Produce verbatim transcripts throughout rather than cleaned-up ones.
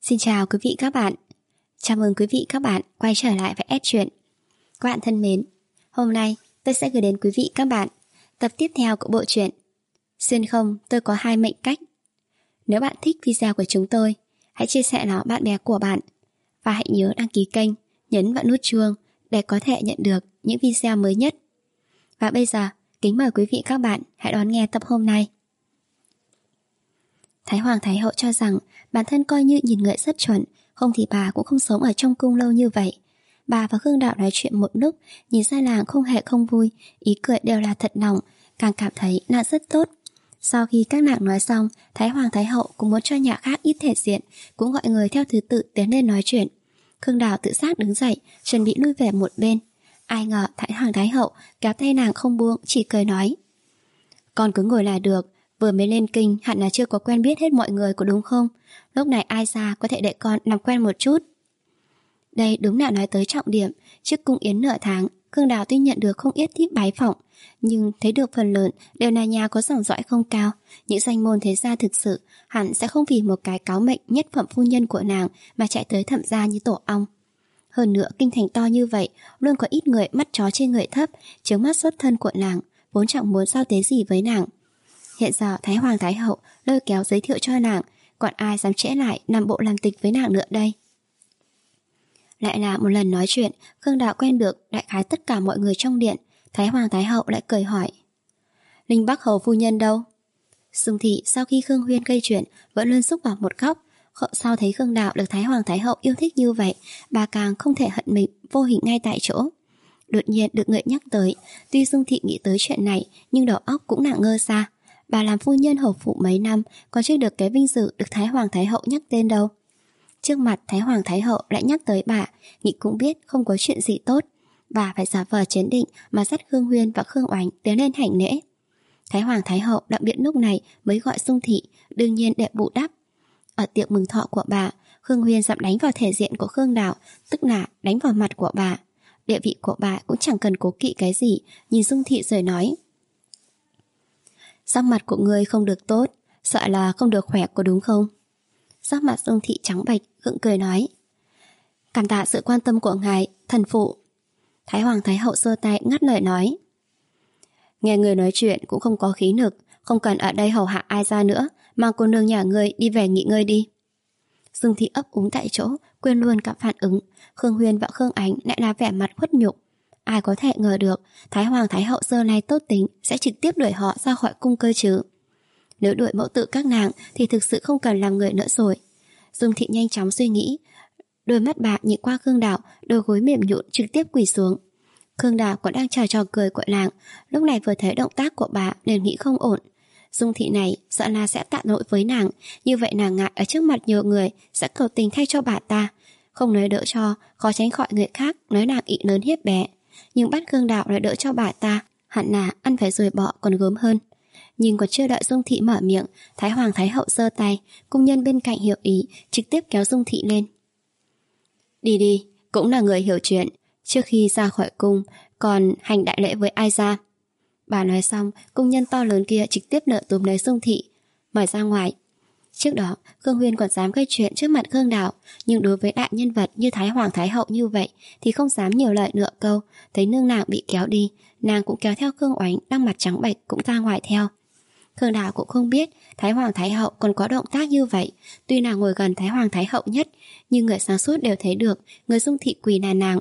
Xin chào quý vị các bạn. Chào mừng quý vị các bạn quay trở lại với S Truyện. Các bạn thân mến, hôm nay tôi sẽ gửi đến quý vị các bạn tập tiếp theo của bộ truyện Xuyên không tôi có hai mệnh cách. Nếu bạn thích video của chúng tôi, hãy chia sẻ nó bạn bè của bạn và hãy nhớ đăng ký kênh, nhấn vào nút chuông để có thể nhận được những video mới nhất. Và bây giờ, kính mời quý vị các bạn hãy đón nghe tập hôm nay. Thái Hoàng Thái Hậu cho rằng bản thân coi như nhìn người rất chuẩn, không thì bà cũng không sống ở trong cung lâu như vậy. Bà và Khương Đạo nói chuyện một lúc, nhìn ra nàng không hề không vui, ý cười đều là thật lòng, càng cảm thấy nàng rất tốt. Sau khi các nàng nói xong, Thái Hoàng Thái Hậu cũng muốn cho nhà khác ít thể diện, cũng gọi người theo thứ tự tiến lên nói chuyện. Khương Đạo tự giác đứng dậy, chuẩn bị lui về một bên. Ai ngờ Thái Hoàng Thái Hậu kéo tay nàng không buông, chỉ cười nói: "Con cứ ngồi là được, vừa mới lên kinh hẳn là chưa có quen biết hết mọi người có đúng không? Lúc này ai ra có thể để con làm quen một chút." Đây đúng là nói tới trọng điểm. Trước cung yến nửa tháng, Khương Đào tuy nhận được không ít thiếp bái phỏng, nhưng thấy được phần lớn đều là nhà có dòng dõi không cao. Những danh môn thế gia thực sự hẳn sẽ không vì một cái cáo mệnh nhất phẩm phu nhân của nàng mà chạy tới thẩm gia như tổ ong. Hơn nữa kinh thành to như vậy, luôn có ít người mắt chó trên người thấp, chướng mắt xuất thân của nàng, vốn chẳng muốn giao tế gì với nàng. Hiện giờ Thái Hoàng Thái Hậu lôi kéo giới thiệu cho nàng, còn ai dám trễ lại làm bộ làm tịch với nàng nữa đây? Lại là một lần nói chuyện, Khương Đạo quen được đại khái tất cả mọi người trong điện. Thái Hoàng Thái Hậu lại cười hỏi: "Linh Bắc Hầu phu nhân đâu?" Dung Thị sau khi Khương Huyên gây chuyện vẫn luôn xúc vào một góc. Sau thấy Khương Đạo được Thái Hoàng Thái Hậu yêu thích như vậy, bà càng không thể hận mình vô hình ngay tại chỗ. Đột nhiên được người nhắc tới, tuy Dung Thị nghĩ tới chuyện này nhưng đầu óc cũng nặng ngơ xa. Bà làm phu nhân hầu phụ mấy năm, còn chưa được cái vinh dự được Thái Hoàng Thái Hậu nhắc tên đâu. Trước mặt Thái Hoàng Thái Hậu lại nhắc tới bà, nghĩ cũng biết không có chuyện gì tốt. Bà phải giả vờ chấn định mà dắt Khương Huyên và Khương Oánh tiến lên hành lễ. Thái Hoàng Thái Hậu đặc biệt lúc này mới gọi Dung Thị, đương nhiên để bù đắp. Ở tiệc mừng thọ của bà, Khương Huyên dám đánh vào thể diện của Khương Đạo, tức là đánh vào mặt của bà. Địa vị của bà cũng chẳng cần cố kỵ cái gì, nhìn Dung Thị rồi nói: "Sắc mặt của ngươi không được tốt, sợ là không được khỏe có đúng không?" Sắc mặt Dung Thị trắng bệch, gượng cười nói: "Cảm tạ sự quan tâm của ngài, thần phụ." Thái Hoàng Thái Hậu giơ tay ngắt lời nói: "Nghe người nói chuyện cũng không có khí lực, không cần ở đây hầu hạ ai ra nữa, mang cô nương nhà ngươi đi về nghỉ ngơi đi." Dung Thị ấp úng tại chỗ, quên luôn cả phản ứng. Khương Huyên và Khương Ánh lại là vẻ mặt khuất nhục. Ai có thể ngờ được Thái Hoàng Thái Hậu giờ này tốt tính sẽ trực tiếp đuổi họ ra khỏi cung cơ chứ. Nếu đuổi mẫu tự các nàng thì thực sự không cần làm người nữa rồi. Dung Thị nhanh chóng suy nghĩ, đôi mắt bà nhìn qua Khương Đạo, đôi gối mềm nhũn trực tiếp quỳ xuống. Khương Đạo còn đang chờ trò cười của nàng, lúc này vừa thấy động tác của bà liền nghĩ không ổn. Dung Thị này sợ là sẽ tạ lỗi với nàng, như vậy nàng ngại ở trước mặt nhiều người sẽ cầu tình thay cho bà ta, không nói đỡ cho, khó tránh khỏi người khác nói nàng ị lớn hiếp bé. Nhưng bắt Khương Đạo lại đỡ cho bà ta, hẳn là ăn phải rồi bỏ còn gớm hơn. Nhưng còn chưa đợi Dung Thị mở miệng, Thái Hoàng Thái Hậu giơ tay, cung nhân bên cạnh hiểu ý, trực tiếp kéo Dung Thị lên. "Đi đi, cũng là người hiểu chuyện, trước khi ra khỏi cung còn hành đại lễ với ai ra." Bà nói xong, cung nhân to lớn kia trực tiếp nợ túm lấy Dung Thị, mời ra ngoài. Trước đó, Khương Huyên còn dám gây chuyện trước mặt Khương Đạo, nhưng đối với đại nhân vật như Thái Hoàng Thái Hậu như vậy thì không dám nhiều lời nữa câu. Thấy nương nàng bị kéo đi, nàng cũng kéo theo Khương Oánh đang mặt trắng bệch cũng ra ngoài theo. Khương Đạo cũng không biết Thái Hoàng Thái Hậu còn có động tác như vậy. Tuy nàng ngồi gần Thái Hoàng Thái Hậu nhất, nhưng người sáng suốt đều thấy được người Dung Thị quỳ là nàng.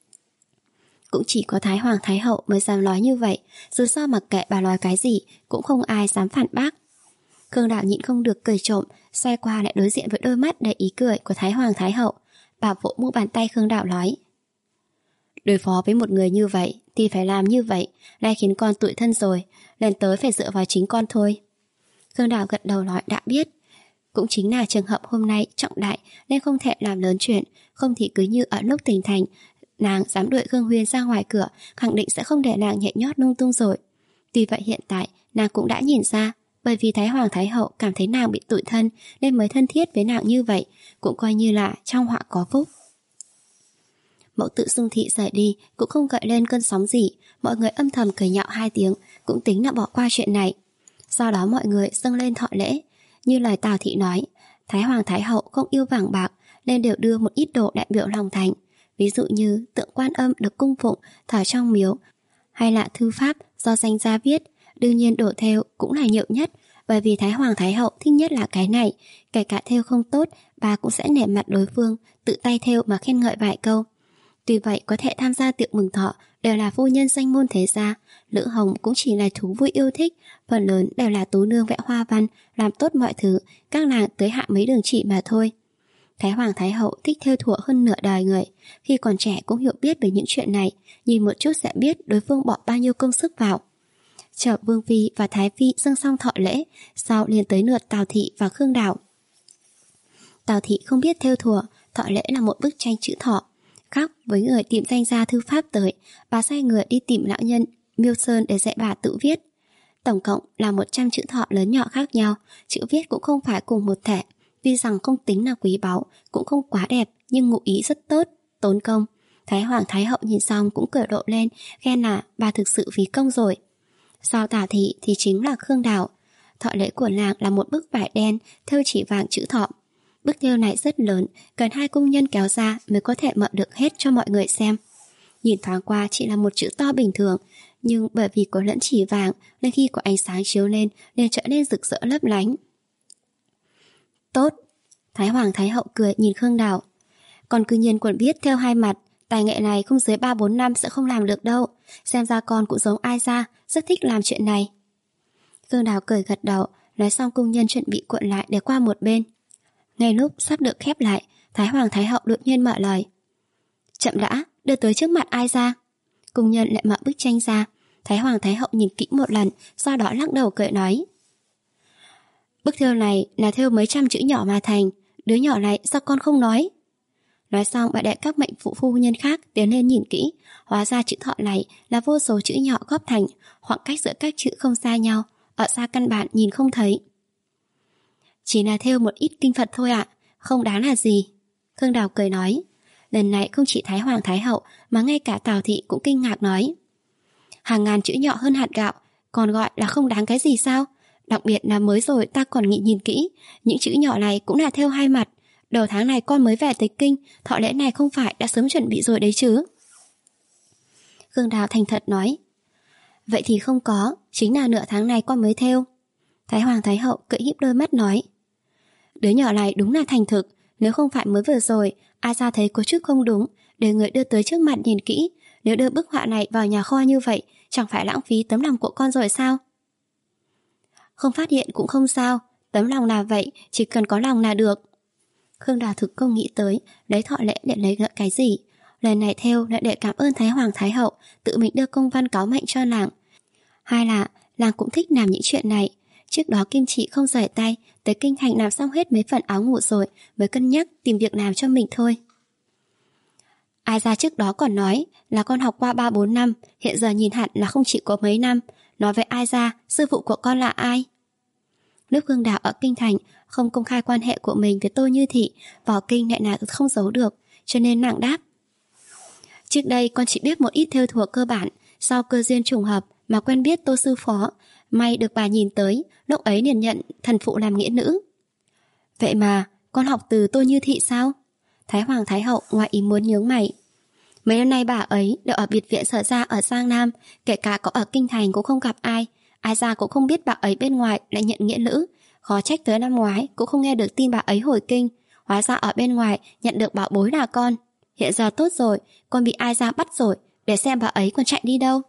Cũng chỉ có Thái Hoàng Thái Hậu mới dám nói như vậy, dù sao mặc kệ bà nói cái gì cũng không ai dám phản bác. Khương Đạo nhịn không được cười trộm, xoay qua lại đối diện với đôi mắt đầy ý cười của Thái Hoàng Thái Hậu. Bà vỗ mu bàn tay Khương Đạo nói: "Đối phó với một người như vậy thì phải làm như vậy, nay khiến con tủi thân rồi, lần tới phải dựa vào chính con thôi." Khương Đạo gật đầu nói đã biết. Cũng chính là trường hợp hôm nay trọng đại nên không thể làm lớn chuyện, không thì cứ như ở lúc tỉnh thành, nàng dám đuổi Khương Huyên ra ngoài cửa, khẳng định sẽ không để nàng nhẹ nhót lung tung rồi. Tuy vậy hiện tại nàng cũng đã nhìn ra, bởi vì Thái Hoàng Thái Hậu cảm thấy nàng bị tủi thân nên mới thân thiết với nàng như vậy, cũng coi như là trong họa có phúc. Mẫu tự Dung Thị rời đi cũng không gợi lên cơn sóng gì, mọi người âm thầm cười nhạo hai tiếng, cũng tính là bỏ qua chuyện này. Sau đó mọi người dâng lên thọ lễ. Như lời Tào Thị nói, Thái Hoàng Thái Hậu không yêu vàng bạc nên đều đưa một ít đồ đại biểu lòng thành, ví dụ như tượng Quan Âm được cung phụng thờ trong miếu, hay là thư pháp do danh gia viết. Đương nhiên đồ thêu cũng là nhiều nhất, bởi vì Thái Hoàng Thái Hậu thích nhất là cái này, kể cả thêu không tốt, bà cũng sẽ nể mặt đối phương, tự tay thêu mà khen ngợi vài câu. Tuy vậy có thể tham gia tiệc mừng thọ đều là phu nhân danh môn thế gia, Lữ Hồng cũng chỉ là thú vui yêu thích, phần lớn đều là tú nương vẽ hoa văn, làm tốt mọi thứ, các nàng tới hạ mấy đường chỉ mà thôi. Thái Hoàng Thái Hậu thích thêu thủa hơn nửa đời người, khi còn trẻ cũng hiểu biết về những chuyện này, nhìn một chút sẽ biết đối phương bỏ bao nhiêu công sức vào. Chờ Vương Phi và Thái Phi dâng xong thọ lễ, sau liền tới lượt Tào Thị và Khương Đảo. Tào Thị không biết thêu thùa, thọ lễ là một bức tranh chữ thọ. Khác với người tìm danh gia thư pháp tới, bà sai người đi tìm lão nhân Miêu Sơn để dạy bà tự viết. Tổng cộng là một trăm chữ thọ lớn nhỏ khác nhau, chữ viết cũng không phải cùng một thể. Tuy rằng không tính là quý báu, cũng không quá đẹp, nhưng ngụ ý rất tốt, tốn công. Thái Hoàng Thái Hậu nhìn xong cũng cười rộ lên, khen là bà thực sự phí công rồi. Sau Tào Thị thì chính là Khương Đảo. Thọ lễ của nàng là một bức vải đen thêu chỉ vàng chữ thọ. Bức thêu này rất lớn, cần hai công nhân kéo ra mới có thể mở được hết cho mọi người xem. Nhìn thoáng qua chỉ là một chữ to bình thường, nhưng bởi vì có lẫn chỉ vàng nên khi có ánh sáng chiếu lên nên trở nên rực rỡ lấp lánh. Tốt. Thái Hoàng Thái Hậu cười nhìn Khương Đảo. Con cư nhiên còn biết theo hai mặt, tài nghệ này không dưới ba bốn năm sẽ không làm được đâu. Xem ra con cũng giống ai ra, rất thích làm chuyện này. Khương Đảo cười gật đầu, nói xong công nhân chuẩn bị cuộn lại để qua một bên. Ngay lúc sắp được khép lại, Thái Hoàng Thái Hậu đột nhiên mở lời. Chậm đã, đưa tới trước mặt ai ra? Công nhân lại mở bức tranh ra. Thái Hoàng Thái Hậu nhìn kỹ một lần, sau đó lắc đầu cười nói. Bức thêu này là thêu mấy trăm chữ nhỏ mà thành, đứa nhỏ này sao con không nói? Nói xong bà đệ các mệnh phụ phu nhân khác tiến lên nhìn kỹ, hóa ra chữ thọ này là vô số chữ nhỏ góp thành, khoảng cách giữa các chữ không xa nhau, ở xa căn bản nhìn không thấy. Chỉ là thêu một ít kinh Phật thôi ạ, không đáng là gì. Khương Đào cười nói. Lần này không chỉ Thái Hoàng Thái Hậu mà ngay cả Tào Thị cũng kinh ngạc nói. Hàng ngàn chữ nhỏ hơn hạt gạo, còn gọi là không đáng cái gì sao? Đặc biệt là mới rồi ta còn nghĩ nhìn kỹ, những chữ nhỏ này cũng là thêu hai mặt. Đầu tháng này con mới về tới kinh, thọ lễ này không phải đã sớm chuẩn bị rồi đấy chứ? Khương Đào thành thật nói. Vậy thì không có, chính là nửa tháng này con mới thêu. Thái Hoàng Thái Hậu cười híp đôi mắt nói. Đứa nhỏ này đúng là thành thực, nếu không phải mới vừa rồi ai ra thấy có chút không đúng, để người đưa tới trước mặt nhìn kỹ. Nếu đưa bức họa này vào nhà kho như vậy, chẳng phải lãng phí tấm lòng của con rồi sao? Không phát hiện cũng không sao, tấm lòng là vậy, chỉ cần có lòng là được. Khương Đào thực không nghĩ tới lấy thọ lễ để lấy gợi cái gì. Lần này theo lại để cảm ơn Thái Hoàng Thái Hậu tự mình đưa công văn cáo mệnh cho nàng. Hai là nàng cũng thích làm những chuyện này. Trước đó Kim Chỉ không rời tay, tới kinh thành làm xong hết mấy phần áo ngủ rồi mới cân nhắc tìm việc làm cho mình thôi. Ai ra trước đó còn nói là con học qua ba bốn năm, hiện giờ nhìn hẳn là không chỉ có mấy năm. Nói với ai ra, sư phụ của con là ai? Lúc Khương Đào ở kinh thành không công khai quan hệ của mình với Tô Như Thị, vào kinh lại là không giấu được, cho nên nàng đáp. Trước đây con chỉ biết một ít thêu thùa cơ bản, sau cơ duyên trùng hợp mà quen biết Tô sư phó, may được bà nhìn tới, lúc ấy liền nhận thần phụ làm nghĩa nữ. Vậy mà con học từ Tô Như Thị sao? Thái Hoàng Thái Hậu ngoài ý muốn nhướng mày. Mấy năm nay bà ấy đều ở biệt viện Sở Gia ở Giang Nam, kể cả có ở kinh thành cũng không gặp ai. Ai ra cũng không biết bà ấy bên ngoài lại nhận nghĩa nữ. Khó trách tới năm ngoái cũng không nghe được tin bà ấy hồi kinh. Hóa ra ở bên ngoài nhận được bảo bối là con. Hiện giờ tốt rồi, con bị ai ra bắt rồi, để xem bà ấy còn chạy đi đâu.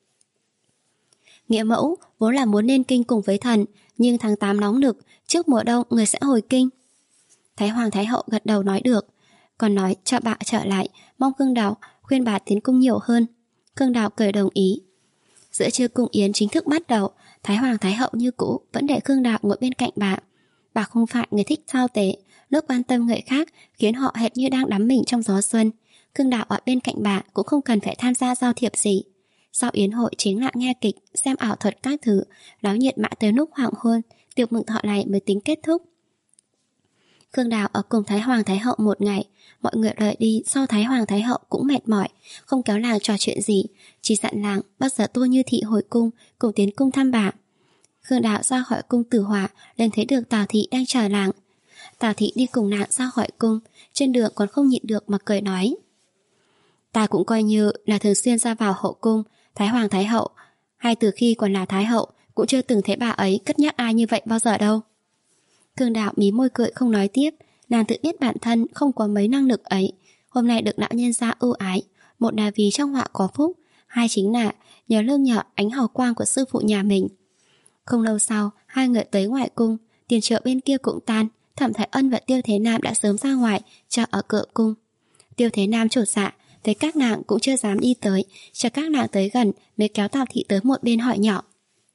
Nghĩa mẫu vốn là muốn lên kinh cùng với thần, nhưng tháng tám nóng nực, trước mùa đông người sẽ hồi kinh. Thái Hoàng Thái Hậu gật đầu nói được, còn nói cho bà trở lại, mong Khương Đào khuyên bà tiến cung nhiều hơn. Khương Đào cười đồng ý. Giữa trưa cung yến chính thức bắt đầu, Thái Hoàng Thái Hậu như cũ vẫn để Khương Đào ngồi bên cạnh bà. Bà không phải người thích thao tế, lúc quan tâm người khác khiến họ hệt như đang đắm mình trong gió xuân. Khương Đào ở bên cạnh bà cũng không cần phải tham gia giao thiệp gì. Sau yến hội chính là nghe kịch, xem ảo thuật các thứ, náo nhiệt mãi tới lúc hoàng hôn, tiệc mừng thọ này mới tính kết thúc. Khương Đào ở cùng Thái Hoàng Thái Hậu một ngày, mọi người rời đi sau Thái Hoàng Thái Hậu cũng mệt mỏi, không kéo làng trò chuyện gì, chỉ dặn làng bắt giờ Tô Như Thị hồi cung cùng tiến cung thăm bà. Khương Đào ra khỏi cung Tử Hỏa lên thấy được Tào Thị đang chờ làng. Tào thị đi cùng nàng ra khỏi cung, trên đường còn không nhịn được mà cười nói: Ta cũng coi như là thường xuyên ra vào hậu cung, Thái Hoàng Thái Hậu, hay từ khi còn là Thái Hậu cũng chưa từng thấy bà ấy cất nhắc ai như vậy bao giờ đâu. Cương Đạo mí môi cười không nói tiếp. Nàng tự biết bản thân không có mấy năng lực ấy. Hôm nay được lão nhân gia ưu ái, một là vì trong họa có phúc, hai chính là nhờ lương nhờ ánh hào quang của sư phụ nhà mình. Không lâu sau, hai người tới ngoại cung, tiền triệu bên kia cũng tan. Thẩm Thái Ân và Tiêu Thế Nam đã sớm ra ngoài chờ ở cửa cung. Tiêu Thế Nam chột dạ, thấy các nàng cũng chưa dám đi tới, chờ các nàng tới gần mới kéo Tào thị tới một bên hỏi nhỏ: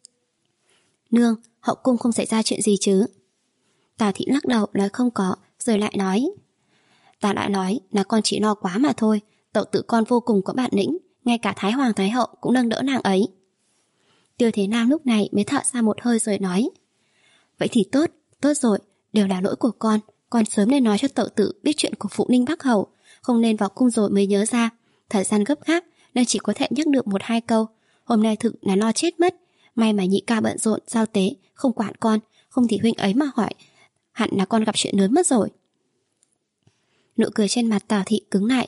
Nương, hậu cung không xảy ra chuyện gì chứ? Tào thị lắc đầu nói không có, rồi lại nói: Ta đã nói là con chỉ lo quá mà thôi. Tẩu tự con vô cùng có bản lĩnh, ngay cả Thái Hoàng Thái Hậu cũng nâng đỡ nàng ấy. Tiêu Thế Nam lúc này mới thở ra một hơi rồi nói: Vậy thì tốt, tốt rồi, đều là lỗi của con. Con sớm nên nói cho tẩu tự biết chuyện của phụ Ninh Bắc Hầu, không nên vào cung rồi mới nhớ ra. Thời gian gấp gáp nên chỉ có thể nhắc được một hai câu. Hôm nay thực là lo chết mất. May mà nhị ca bận rộn giao tế, không quản con, không thì huynh ấy mà hỏi, hẳn là con gặp chuyện lớn mất rồi. Nụ cười trên mặt Tào thị cứng lại.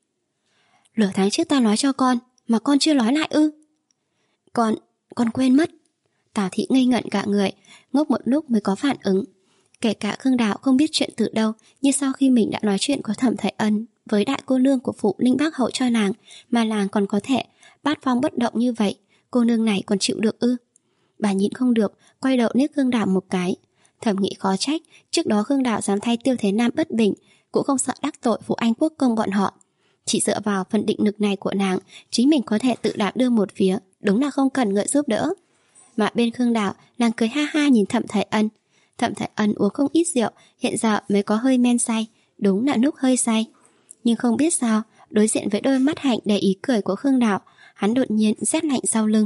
Nửa tháng trước ta nói cho con mà con chưa nói lại ư? Con, con quên mất. Tào thị ngây ngẩn cả người, ngốc một lúc mới có phản ứng. Kể cả Khương Đạo không biết chuyện từ đâu, nhưng sau khi mình đã nói chuyện của Thẩm Thái Ân với đại cô nương của phụ Ninh Bắc Hậu cho nàng, mà nàng còn có thể bát phong bất động như vậy, cô nương này còn chịu được ư? Bà nhịn không được, quay đầu liếc Khương Đạo một cái. Thẩm nghĩ khó trách trước đó Khương Đạo dám thay Tiêu Thế Nam bất bình, cũng không sợ đắc tội phụ Anh Quốc công bọn họ. Chỉ dựa vào phần định lực này của nàng, chính mình có thể tự đảm đương một phía, đúng là không cần người giúp đỡ. Mà bên Khương Đạo, nàng cười ha ha nhìn Thẩm Thái Ân. Thẩm Thái Ân uống không ít rượu, hiện giờ mới có hơi men say, đúng là lúc hơi say. Nhưng không biết sao, đối diện với đôi mắt hạnh đầy ý cười của Khương Đạo, hắn đột nhiên rét lạnh sau lưng.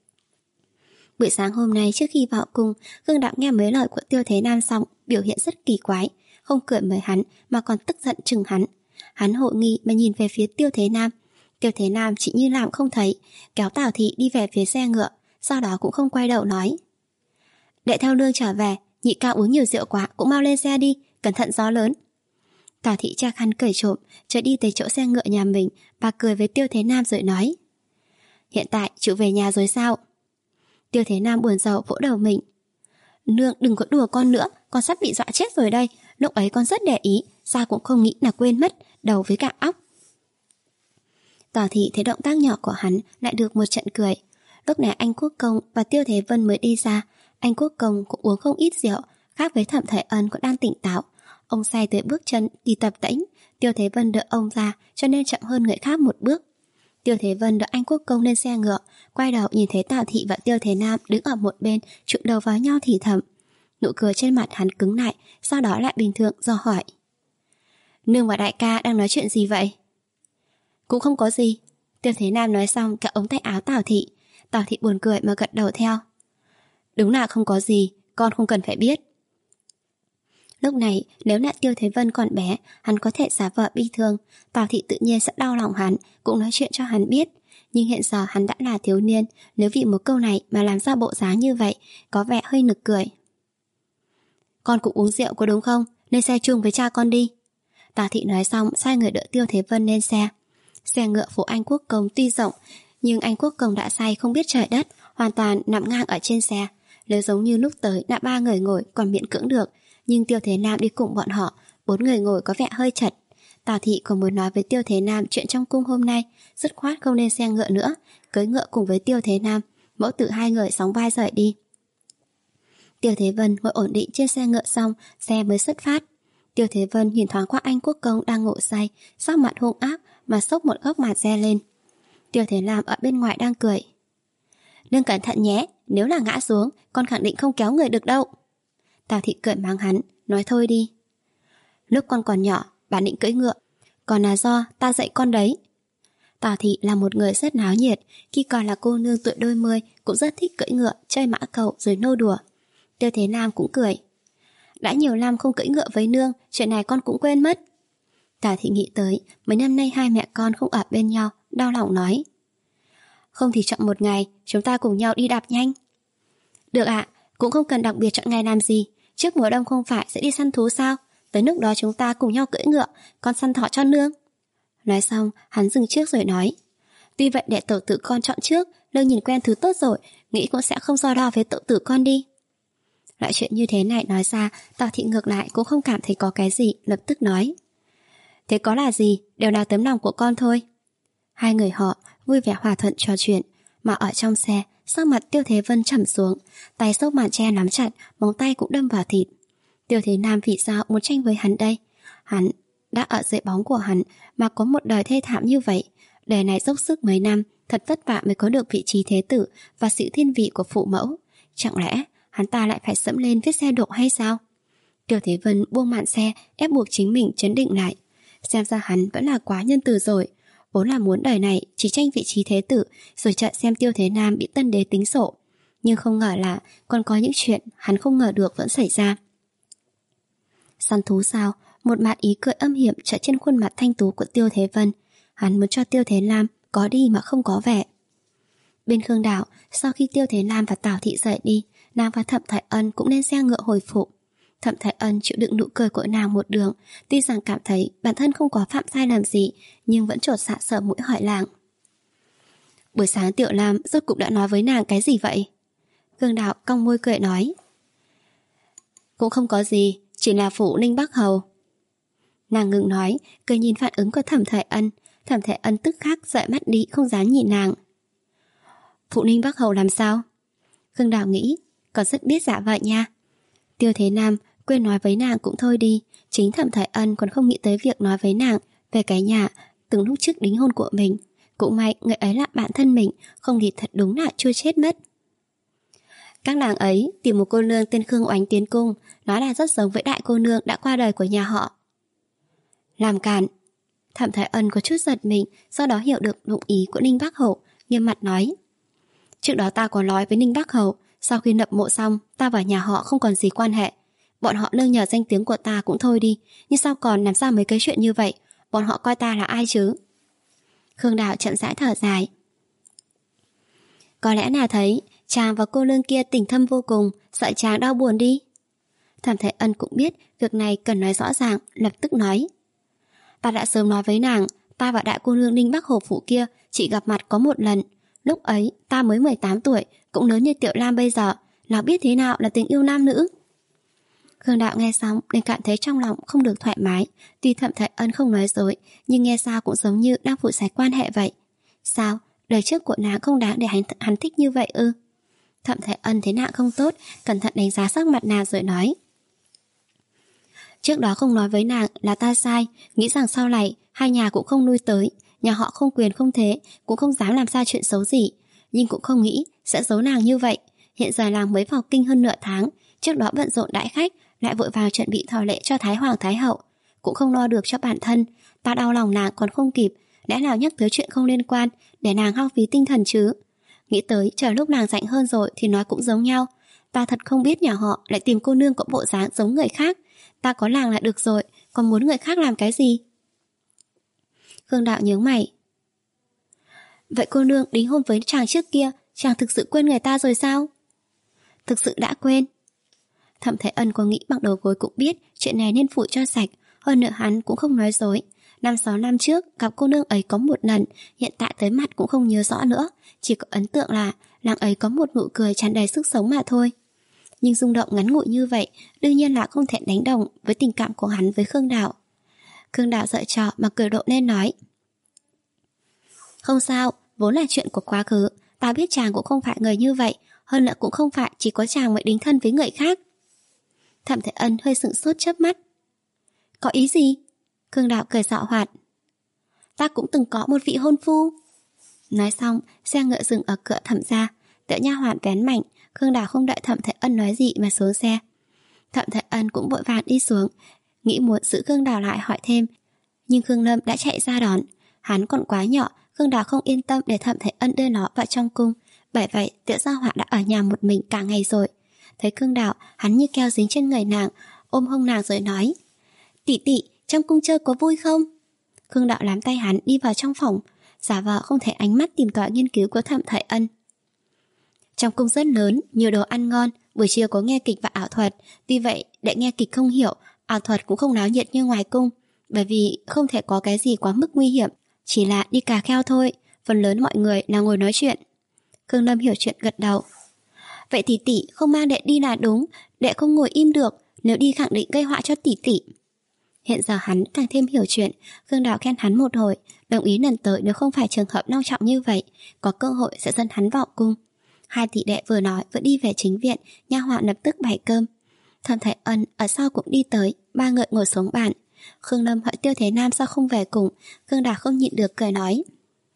Buổi sáng hôm nay trước khi vào cung, Khương Đạo nghe mấy lời của Tiêu Thế Nam xong, biểu hiện rất kỳ quái, không cười mời hắn mà còn tức giận chừng hắn. Hắn hộ nghi mà nhìn về phía Tiêu Thế Nam. Tiêu Thế Nam chỉ như làm không thấy, kéo Tào thị đi về phía xe ngựa, sau đó cũng không quay đầu nói: Đệ theo nương trở về, nhị ca uống nhiều rượu quá, cũng mau lên xe đi, cẩn thận gió lớn. Tào thị cha khăn cởi trộm, trở đi tới chỗ xe ngựa nhà mình. Bà cười với Tiêu Thế Nam rồi nói: Hiện tại chịu về nhà rồi sao? Tiêu Thế Nam buồn rầu vỗ đầu mình. Nương đừng có đùa con nữa, con sắp bị dọa chết rồi đây. Lúc ấy con rất để ý, sao cũng không nghĩ là quên mất, đầu với cả óc. Tào thị thấy động tác nhỏ của hắn lại được một trận cười. Lúc này anh Quốc công và Tiêu Thế Vân mới đi ra. Anh Quốc công cũng uống không ít rượu, khác với Thẩm Thái Ân cũng đang tỉnh táo. Ông say tới bước chân đi tập tễnh. Tiêu Thế Vân đỡ ông ra, cho nên chậm hơn người khác một bước. Tiêu Thế Vân đỡ anh Quốc công lên xe ngựa, quay đầu nhìn thấy Tào thị và Tiêu Thế Nam đứng ở một bên, chụm đầu vào nhau thì thầm. Nụ cười trên mặt hắn cứng lại, sau đó lại bình thường do hỏi: Nương và đại ca đang nói chuyện gì vậy? Cũng không có gì. Tiêu Thế Nam nói xong kéo ống tay áo Tào thị. Tào thị buồn cười mà gật đầu theo. Đúng là không có gì, con không cần phải biết. Lúc này nếu là Tiêu Thế Vân còn bé, hắn có thể giả vờ bi thương, Tào thị tự nhiên sẽ đau lòng hắn, cũng nói chuyện cho hắn biết. Nhưng hiện giờ hắn đã là thiếu niên, nếu vì một câu này mà làm ra bộ dáng như vậy, có vẻ hơi nực cười. Con cũng uống rượu có đúng không? Lên xe chung với cha con đi. Tào thị nói xong sai người đỡ Tiêu Thế Vân lên xe. Xe ngựa của anh Quốc công tuy rộng, nhưng anh Quốc công đã say không biết trời đất, hoàn toàn nằm ngang ở trên xe. Nếu giống như lúc tới đã ba người ngồi còn miễn cưỡng được, nhưng Tiêu Thế Nam đi cùng bọn họ, bốn người ngồi có vẻ hơi chật. Tào thị còn muốn nói với Tiêu Thế Nam chuyện trong cung hôm nay, dứt khoát không lên xe ngựa nữa, cưỡi ngựa cùng với Tiêu Thế Nam, mẫu tử hai người sóng vai rời đi. Tiêu Thế Vân ngồi ổn định trên xe ngựa xong, xe mới xuất phát. Tiêu Thế Vân nhìn thoáng qua anh Quốc công đang ngủ say, sắc mặt hung ác mà xốc một góc mặt re lên. Tiêu Thế Nam ở bên ngoài đang cười. Nương cẩn thận nhé, nếu là ngã xuống, con khẳng định không kéo người được đâu. Tào thị cười mắng hắn, nói thôi đi. Lúc con còn nhỏ, bà định cưỡi ngựa, còn là do ta dạy con đấy. Tào thị là một người rất náo nhiệt, khi còn là cô nương tuổi đôi mươi cũng rất thích cưỡi ngựa, chơi mã cầu rồi nô đùa. Tiêu Thế Nam cũng cười. Đã nhiều năm không cưỡi ngựa với nương, chuyện này con cũng quên mất. Tào thị nghĩ tới mấy năm nay hai mẹ con không ở bên nhau, đau lòng nói. Không thì chọn một ngày, chúng ta cùng nhau đi đạp nhanh. Được ạ, cũng không cần đặc biệt chọn ngày làm gì. Trước mùa đông không phải sẽ đi săn thú sao? Tới lúc đó chúng ta cùng nhau cưỡi ngựa, con săn thỏ cho nương. Nói xong, hắn dừng trước rồi nói: Tuy vậy để tổ tử con chọn trước, nương nhìn quen thứ tốt rồi, nghĩ cũng sẽ không so đo với tổ tử con đi. Loại chuyện như thế này nói ra, Tào thị ngược lại cũng không cảm thấy có cái gì, lập tức nói: Thế có là gì, đều là tấm lòng của con thôi. Hai người họ vui vẻ hòa thuận trò chuyện, mà ở trong xe, sắc mặt Tiêu Thế Vân trầm xuống, tay xốc màn che nắm chặt, móng tay cũng đâm vào thịt. Tiêu Thế Nam vì sao muốn tranh với hắn đây? Hắn đã ở dưới bóng của hắn mà có một đời thê thảm như vậy. Đời này dốc sức mấy năm, thật vất vả mới có được vị trí thế tử và sự thiên vị của phụ mẫu. Chẳng lẽ hắn ta lại phải sẫm lên vết xe đổ hay sao? Tiêu Thế Vân buông màn xe, ép buộc chính mình trấn định lại. Xem ra hắn vẫn là quá nhân từ rồi. Vốn là muốn đời này chỉ tranh vị trí thế tử, rồi chờ xem Tiêu Thế Nam bị tân đế tính sổ. Nhưng không ngờ là còn có những chuyện hắn không ngờ được vẫn xảy ra. Săn thú sao? Một mặt ý cười âm hiểm chạy trên khuôn mặt thanh tú của Tiêu Thế Vân. Hắn muốn cho Tiêu Thế Nam có đi mà không có vẻ. Bên Khương Đảo, sau khi Tiêu Thế Nam và Tào thị rời đi, nàng và Thẩm Thái Ân cũng lên xe ngựa hồi phục. Thẩm Thái Ân chịu đựng nụ cười của nàng một đường, tuy rằng cảm thấy bản thân không có phạm sai lầm gì, nhưng vẫn chột dạ sợ mũi hỏi làng: Buổi sáng Tiểu Lam rốt cục đã nói với nàng cái gì vậy? Khương Đảo cong môi cười nói: Cũng không có gì, chỉ là phủ Ninh Bắc Hầu. Nàng ngừng nói, cười nhìn phản ứng của Thẩm Thái Ân. Thẩm Thái Ân tức khắc dõi mắt đi, không dám nhìn nàng. Phụ Ninh Bắc Hầu làm sao? Khương Đảo nghĩ, còn rất biết giả vậy nha. Tiêu Thế Nam quên nói với nàng cũng thôi đi, chính Thẩm Thái Ân còn không nghĩ tới việc nói với nàng về cái nhà từng lúc trước đính hôn của mình. Cũng may người ấy là bạn thân mình, không thì thật đúng là chưa chết mất. Các nàng ấy tìm một cô nương tên Khương Oánh tiến cung, nói là rất giống với đại cô nương đã qua đời của nhà họ. Làm cản. Thẩm Thái Ân có chút giật mình, sau đó hiểu được dụng ý của Ninh Bắc Hầu, nghiêm mặt nói: Trước đó ta có nói với Ninh Bắc Hầu, sau khi nập mộ xong, ta và nhà họ không còn gì quan hệ. Bọn họ nương nhờ danh tiếng của ta cũng thôi đi, nhưng sao còn làm ra mấy cái chuyện như vậy? Bọn họ coi ta là ai chứ? Khương Đảo chậm rãi thở dài. Có lẽ là thấy chàng và cô nương kia tình thâm vô cùng, sợ chàng đau buồn đi. Thẩm Thái Ân cũng biết việc này cần nói rõ ràng, lập tức nói: Ta đã sớm nói với nàng, ta và đại cô nương Ninh Bắc Hầu phủ kia chỉ gặp mặt có một lần. Lúc ấy ta mới mười tám tuổi, cũng lớn như Tiểu Lam bây giờ, nào biết thế nào là tình yêu nam nữ. Khương Đạo nghe xong nên cảm thấy trong lòng không được thoải mái. Tuy Thẩm Thái Ân không nói dối, nhưng nghe sao cũng giống như đang phụ sái quan hệ vậy. Sao? Đời trước của nàng không đáng để hắn, hắn thích như vậy ư? Thẩm Thái Ân thấy nàng không tốt, cẩn thận đánh giá sắc mặt nàng rồi nói: Trước đó không nói với nàng là ta sai, nghĩ rằng sau này hai nhà cũng không nuôi tới, nhà họ không quyền không thế, cũng không dám làm ra chuyện xấu gì, nhưng cũng không nghĩ sẽ giấu nàng như vậy. Hiện giờ nàng mới vào kinh hơn nửa tháng, trước đó bận rộn đãi khách, lại vội vào chuẩn bị thọ lễ cho Thái Hoàng Thái Hậu, cũng không lo được cho bản thân. Ta đau lòng nàng còn không kịp, lẽ nào nhắc tới chuyện không liên quan để nàng hao phí tinh thần chứ? Nghĩ tới chờ lúc nàng rảnh hơn rồi thì nói cũng giống nhau. Ta thật không biết nhà họ lại tìm cô nương có bộ dáng giống người khác. Ta có nàng là được rồi, còn muốn người khác làm cái gì? Khương Đạo nhướng mày. Vậy cô nương đính hôn với chàng trước kia, chàng thực sự quên người ta rồi sao? Thực sự đã quên. Thẩm Thái Ân có nghĩ bằng đầu gối cũng biết chuyện này nên phụ cho sạch. Hơn nữa hắn cũng không nói dối. Năm sáu năm trước gặp cô nương ấy có một lần, hiện tại tới mặt cũng không nhớ rõ nữa, chỉ có ấn tượng là nàng ấy có một nụ cười tràn đầy sức sống mà thôi. Nhưng rung động ngắn ngủi như vậy đương nhiên là không thể đánh đồng với tình cảm của hắn với Khương Đạo. Khương Đạo giở trò mà cười độ nên nói: Không sao, vốn là chuyện của quá khứ, ta biết chàng cũng không phải người như vậy, hơn nữa cũng không phải chỉ có chàng mới đính thân với người khác. Thẩm Thái Ân hơi sững sốt chớp mắt. Có ý gì? Khương Đạo cười xạo hoạt. Ta cũng từng có một vị hôn phu. Nói xong, xe ngựa dừng ở cửa Thẩm gia, tiểu nha hoàn vén mảnh. Khương Đạo không đợi Thẩm Thái Ân nói gì mà xuống xe. Thẩm Thái Ân cũng vội vàng đi xuống, nghĩ muốn giữ Khương Đạo lại hỏi thêm, nhưng Khương Lâm đã chạy ra đón. Hắn còn quá nhỏ, Khương Đạo không yên tâm để Thẩm Thái Ân đưa nó vào trong cung, bởi vậy tiểu gia hỏa đã ở nhà một mình cả ngày rồi. Thấy Khương Đạo, hắn như keo dính trên người nàng, ôm hông nàng rồi nói: Tỷ tỷ, trong cung chơi có vui không? Khương Đạo nắm tay hắn đi vào trong phòng, giả vờ không thể ánh mắt tìm tòi nghiên cứu của Thẩm Thái Ân. Trong cung rất lớn, nhiều đồ ăn ngon, buổi chiều có nghe kịch và ảo thuật, vì vậy để nghe kịch không hiểu, ảo thuật cũng không náo nhiệt như ngoài cung, bởi vì không thể có cái gì quá mức nguy hiểm, chỉ là đi cà kheo thôi, phần lớn mọi người là ngồi nói chuyện. Khương Lâm hiểu chuyện gật đầu. Vậy tỷ tỷ không mang đệ đi là đúng, đệ không ngồi im được, nếu đi khẳng định gây họa cho tỷ tỷ. Hiện giờ hắn càng thêm hiểu chuyện, Khương Đạo khen hắn một hồi, đồng ý lần tới nếu không phải trường hợp long trọng như vậy, có cơ hội sẽ dẫn hắn vào cung. Hai tỷ đệ vừa nói vừa đi về chính viện, nha hoàn lập tức bày cơm. Thẩm Thái Ân ở sau cũng đi tới, ba người ngồi xuống bàn. Khương Lâm hỏi Tiêu Thế Nam sao không về cùng, Khương Đạo không nhịn được cười nói.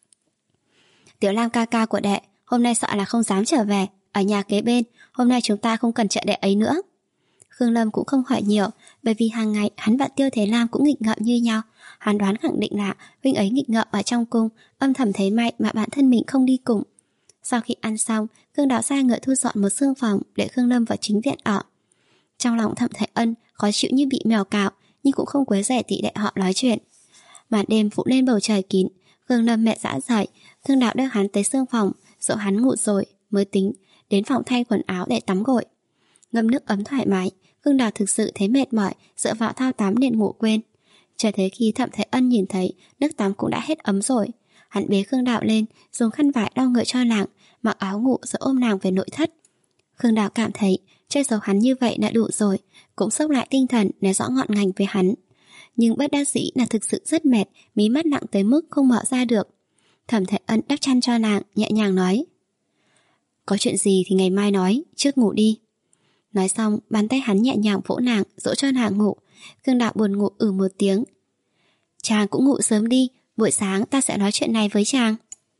Tiểu Lam ca ca của đệ, hôm nay sợ là không dám trở về, ở nhà kế bên, hôm nay chúng ta không cần trợ đệ ấy nữa. Khương Lâm cũng không hỏi nhiều, bởi vì hàng ngày hắn và Tiêu Thế Lam cũng nghịch ngợm như nhau. Hắn đoán khẳng định là huynh ấy nghịch ngợm ở trong cung, âm thầm thấy may mà bản thân mình không đi cùng. Sau khi ăn xong, Khương Đạo sai người thu dọn một xương phòng để Khương Lâm vào chính viện ở. Trong lòng Thẩm Thái Ân khó chịu như bị mèo cào, nhưng cũng không quấy rầy tỷ đệ họ nói chuyện. Màn đêm phủ lên bầu trời kín, Khương Lâm mệt rã rời, Khương Đạo đưa hắn tới xương phòng, dỗ hắn ngủ rồi mới tính đến phòng thay quần áo để tắm gội. Ngâm nước ấm thoải mái, Khương Đạo thực sự thấy mệt mỏi, dựa vào thao tắm nên ngủ quên. Chờ thế khi Thẩm Thái Ân nhìn thấy nước tắm cũng đã hết ấm rồi, hắn bế Khương Đạo lên, dùng khăn vải lau người cho nàng, mặc áo ngủ rồi ôm nàng về nội thất. Khương Đạo cảm thấy chơi xấu hắn như vậy đã đủ rồi, cũng sốc lại tinh thần để rõ ngọn ngành với hắn. Nhưng bất đắc dĩ là thực sự rất mệt, mí mắt nặng tới mức không mở ra được. Thẩm Thái Ân đắp chăn cho nàng, nhẹ nhàng nói. Có chuyện gì thì ngày mai nói, trước ngủ đi. Nói xong, bàn tay hắn nhẹ nhàng vỗ nàng, dỗ cho nàng ngủ. Khương Đạo buồn ngủ ử một tiếng. Chàng cũng ngủ sớm đi, buổi sáng ta sẽ nói chuyện này với chàng.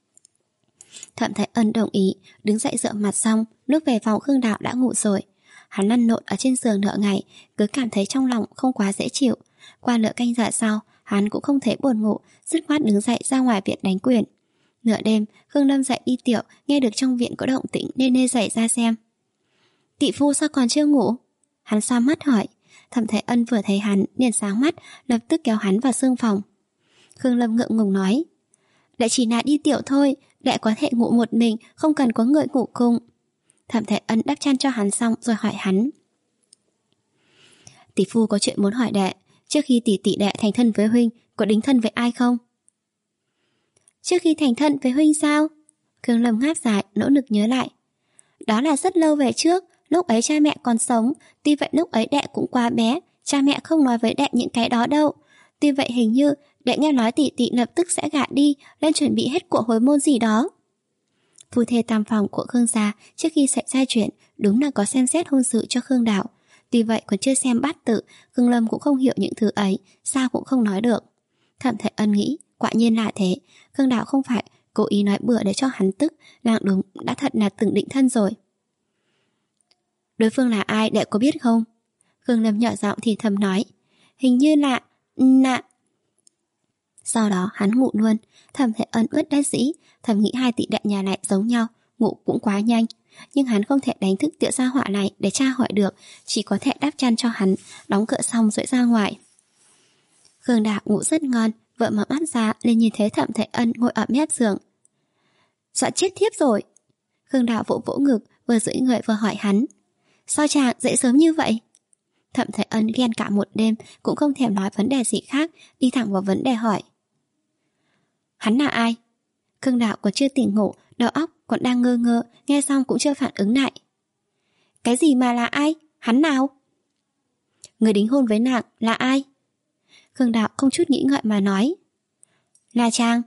Thẩm Thái Ân đồng ý, đứng dậy rửa mặt xong, lúc về phòng Khương Đạo đã ngủ rồi. Hắn lăn lộn ở trên giường nửa ngày, cứ cảm thấy trong lòng không quá dễ chịu. Qua nửa canh giờ sau, hắn cũng không thể buồn ngủ, dứt khoát đứng dậy ra ngoài viện đánh quyền. Nửa đêm, Khương Lâm dậy đi tiểu, nghe được trong viện có động tĩnh nên nê dậy ra xem. Tỷ phu sao còn chưa ngủ? Hắn xoa mắt hỏi. Thẩm Thái Ân vừa thấy hắn liền sáng mắt, lập tức kéo hắn vào xương phòng. Khương Lâm ngượng ngùng nói. Đệ chỉ là đi tiểu thôi, đệ có thể ngủ một mình, không cần có người ngủ cùng. Thẩm Thái Ân đắp chăn cho hắn xong rồi hỏi hắn. Tỷ phu có chuyện muốn hỏi đệ, trước khi tỷ tỷ đệ thành thân với huynh, có đính thân với ai không? Trước khi thành thân với huynh sao? Khương Lâm ngáp dài, nỗ lực nhớ lại. Đó là rất lâu về trước, lúc ấy cha mẹ còn sống, tuy vậy lúc ấy đệ cũng quá bé, cha mẹ không nói với đệ những cái đó đâu. Tuy vậy hình như đệ nghe nói tỷ tỷ lập tức sẽ gả đi, lên chuẩn bị hết của hồi môn gì đó. Phu thê tam phòng của Khương gia trước khi xảy ra chuyện đúng là có xem xét hôn sự cho Khương Đạo. Tuy vậy còn chưa xem bát tự, Khương Lâm cũng không hiểu những thứ ấy, sao cũng không nói được. Thẩm Thái Ân nghĩ, quả nhiên là thế, Khương Đạo không phải cố ý nói bừa để cho hắn tức, nàng đúng đã thật là từng định thân rồi. Đối phương là ai đệ có biết không? Khương Lâm nhỏ giọng thì thầm nói. Hình như là... nạ... Sau đó hắn ngủ luôn. Thẩm Thái Ân ướt đát dĩ, thầm nghĩ hai tỷ đệ nhà này giống nhau, ngủ cũng quá nhanh. Nhưng hắn không thể đánh thức Tiểu Gia Họa này để tra hỏi được, chỉ có thể đắp chăn cho hắn, đóng cửa xong rồi ra ngoài. Khương Đạo ngủ rất ngon, vợ mở mắt ra liền nhìn thấy Thẩm Thái Ân ngồi ở mép giường. Dọa chết thiếp rồi. Khương Đạo vỗ vỗ ngực, vừa duỗi người vừa hỏi hắn. Sao chàng dậy sớm như vậy? Thẩm Thái Ân ghen cả một đêm, cũng không thèm nói vấn đề gì khác, đi thẳng vào vấn đề hỏi. Hắn là ai? Khương Đạo còn chưa tỉnh ngủ, đầu óc còn đang ngơ ngơ, nghe xong cũng chưa phản ứng lại. Cái gì mà là ai? Hắn nào? Người đính hôn với nàng là ai? Khương Đạo không chút nghĩ ngợi mà nói. Là chàng.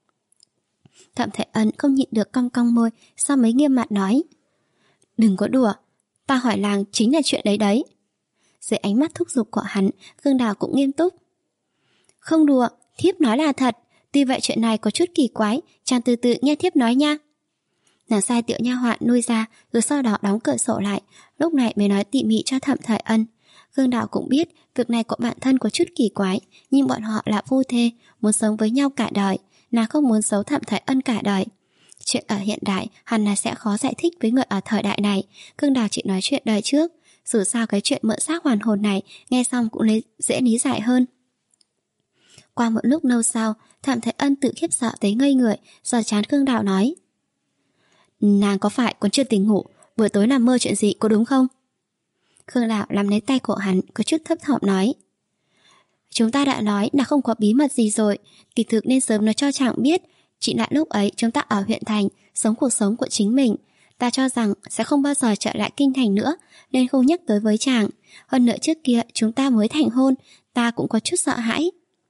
Thẩm Thái Ân không nhịn được cong cong môi, sau mới nghiêm mặt nói. Đừng có đùa, ta hỏi làng chính là chuyện đấy đấy. Dưới ánh mắt thúc giục của hắn, Khương Đạo cũng nghiêm túc. Không đùa, thiếp nói là thật. Tuy vậy chuyện này có chút kỳ quái, chàng từ từ nghe thiếp nói nha. Nàng sai Tiểu nha hoàn nuôi ra, rồi sau đó đóng cửa sổ lại, lúc này mới nói tỉ mỉ cho Thẩm Thái Ân. Khương Đạo cũng biết việc này của bản thân có chút kỳ quái, nhưng bọn họ là phu thê, muốn sống với nhau cả đời, nàng không muốn giấu Thẩm Thái Ân cả đời. Chuyện ở hiện đại hẳn là sẽ khó giải thích với người ở thời đại này. Khương Đạo chỉ nói chuyện đời trước, dù sao cái chuyện mượn xác hoàn hồn này nghe xong cũng lấy, dễ lý giải hơn. Qua một lúc lâu sau, Thẩm Thái Ân tự khiếp sợ tới ngây người, giờ chán Khương Đạo nói. Nàng có phải còn chưa tỉnh ngủ, buổi tối nằm mơ chuyện gì có đúng không? Khương Đạo nắm lấy tay của hắn, có chút thấp thỏm nói: Chúng ta đã nói là không có bí mật gì rồi, kỳ thực nên sớm nói cho chàng biết. Chỉ là lúc ấy chúng ta ở huyện thành, sống cuộc sống của chính mình. Ta cho rằng sẽ không bao giờ trở lại kinh thành nữa, nên không nhắc tới với chàng. Hơn nữa trước kia chúng ta mới thành hôn, ta cũng có chút sợ hãi.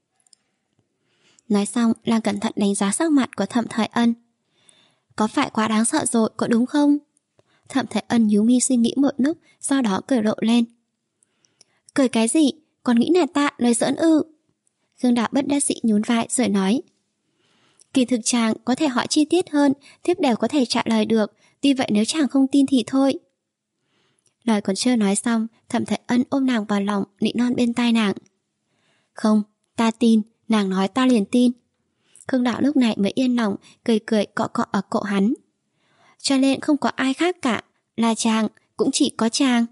Nói xong, Lang cẩn thận đánh giá sắc mặt của Thẩm Thời Ân. Có phải quá đáng sợ rồi, có đúng không? Thẩm Thời Ân nhíu mi suy nghĩ một lúc, sau đó cười rộ lên. Cười cái gì? Còn nghĩ là ta lời giỡn ư? Khương Đạo bất đắc dĩ nhún vai rồi nói: Kỳ thực chàng có thể hỏi chi tiết hơn, thiếp đều có thể trả lời được, tuy vậy nếu chàng không tin thì thôi. Lời còn chưa nói xong, Thẩm Thời Ân ôm nàng vào lòng, nịnh non bên tai nàng. Không, ta tin, nàng nói ta liền tin. Khương Đạo lúc này mới yên lòng, cười cười cọ cọ ở cổ hắn. Cho nên không có ai khác cả, là chàng, cũng chỉ có chàng.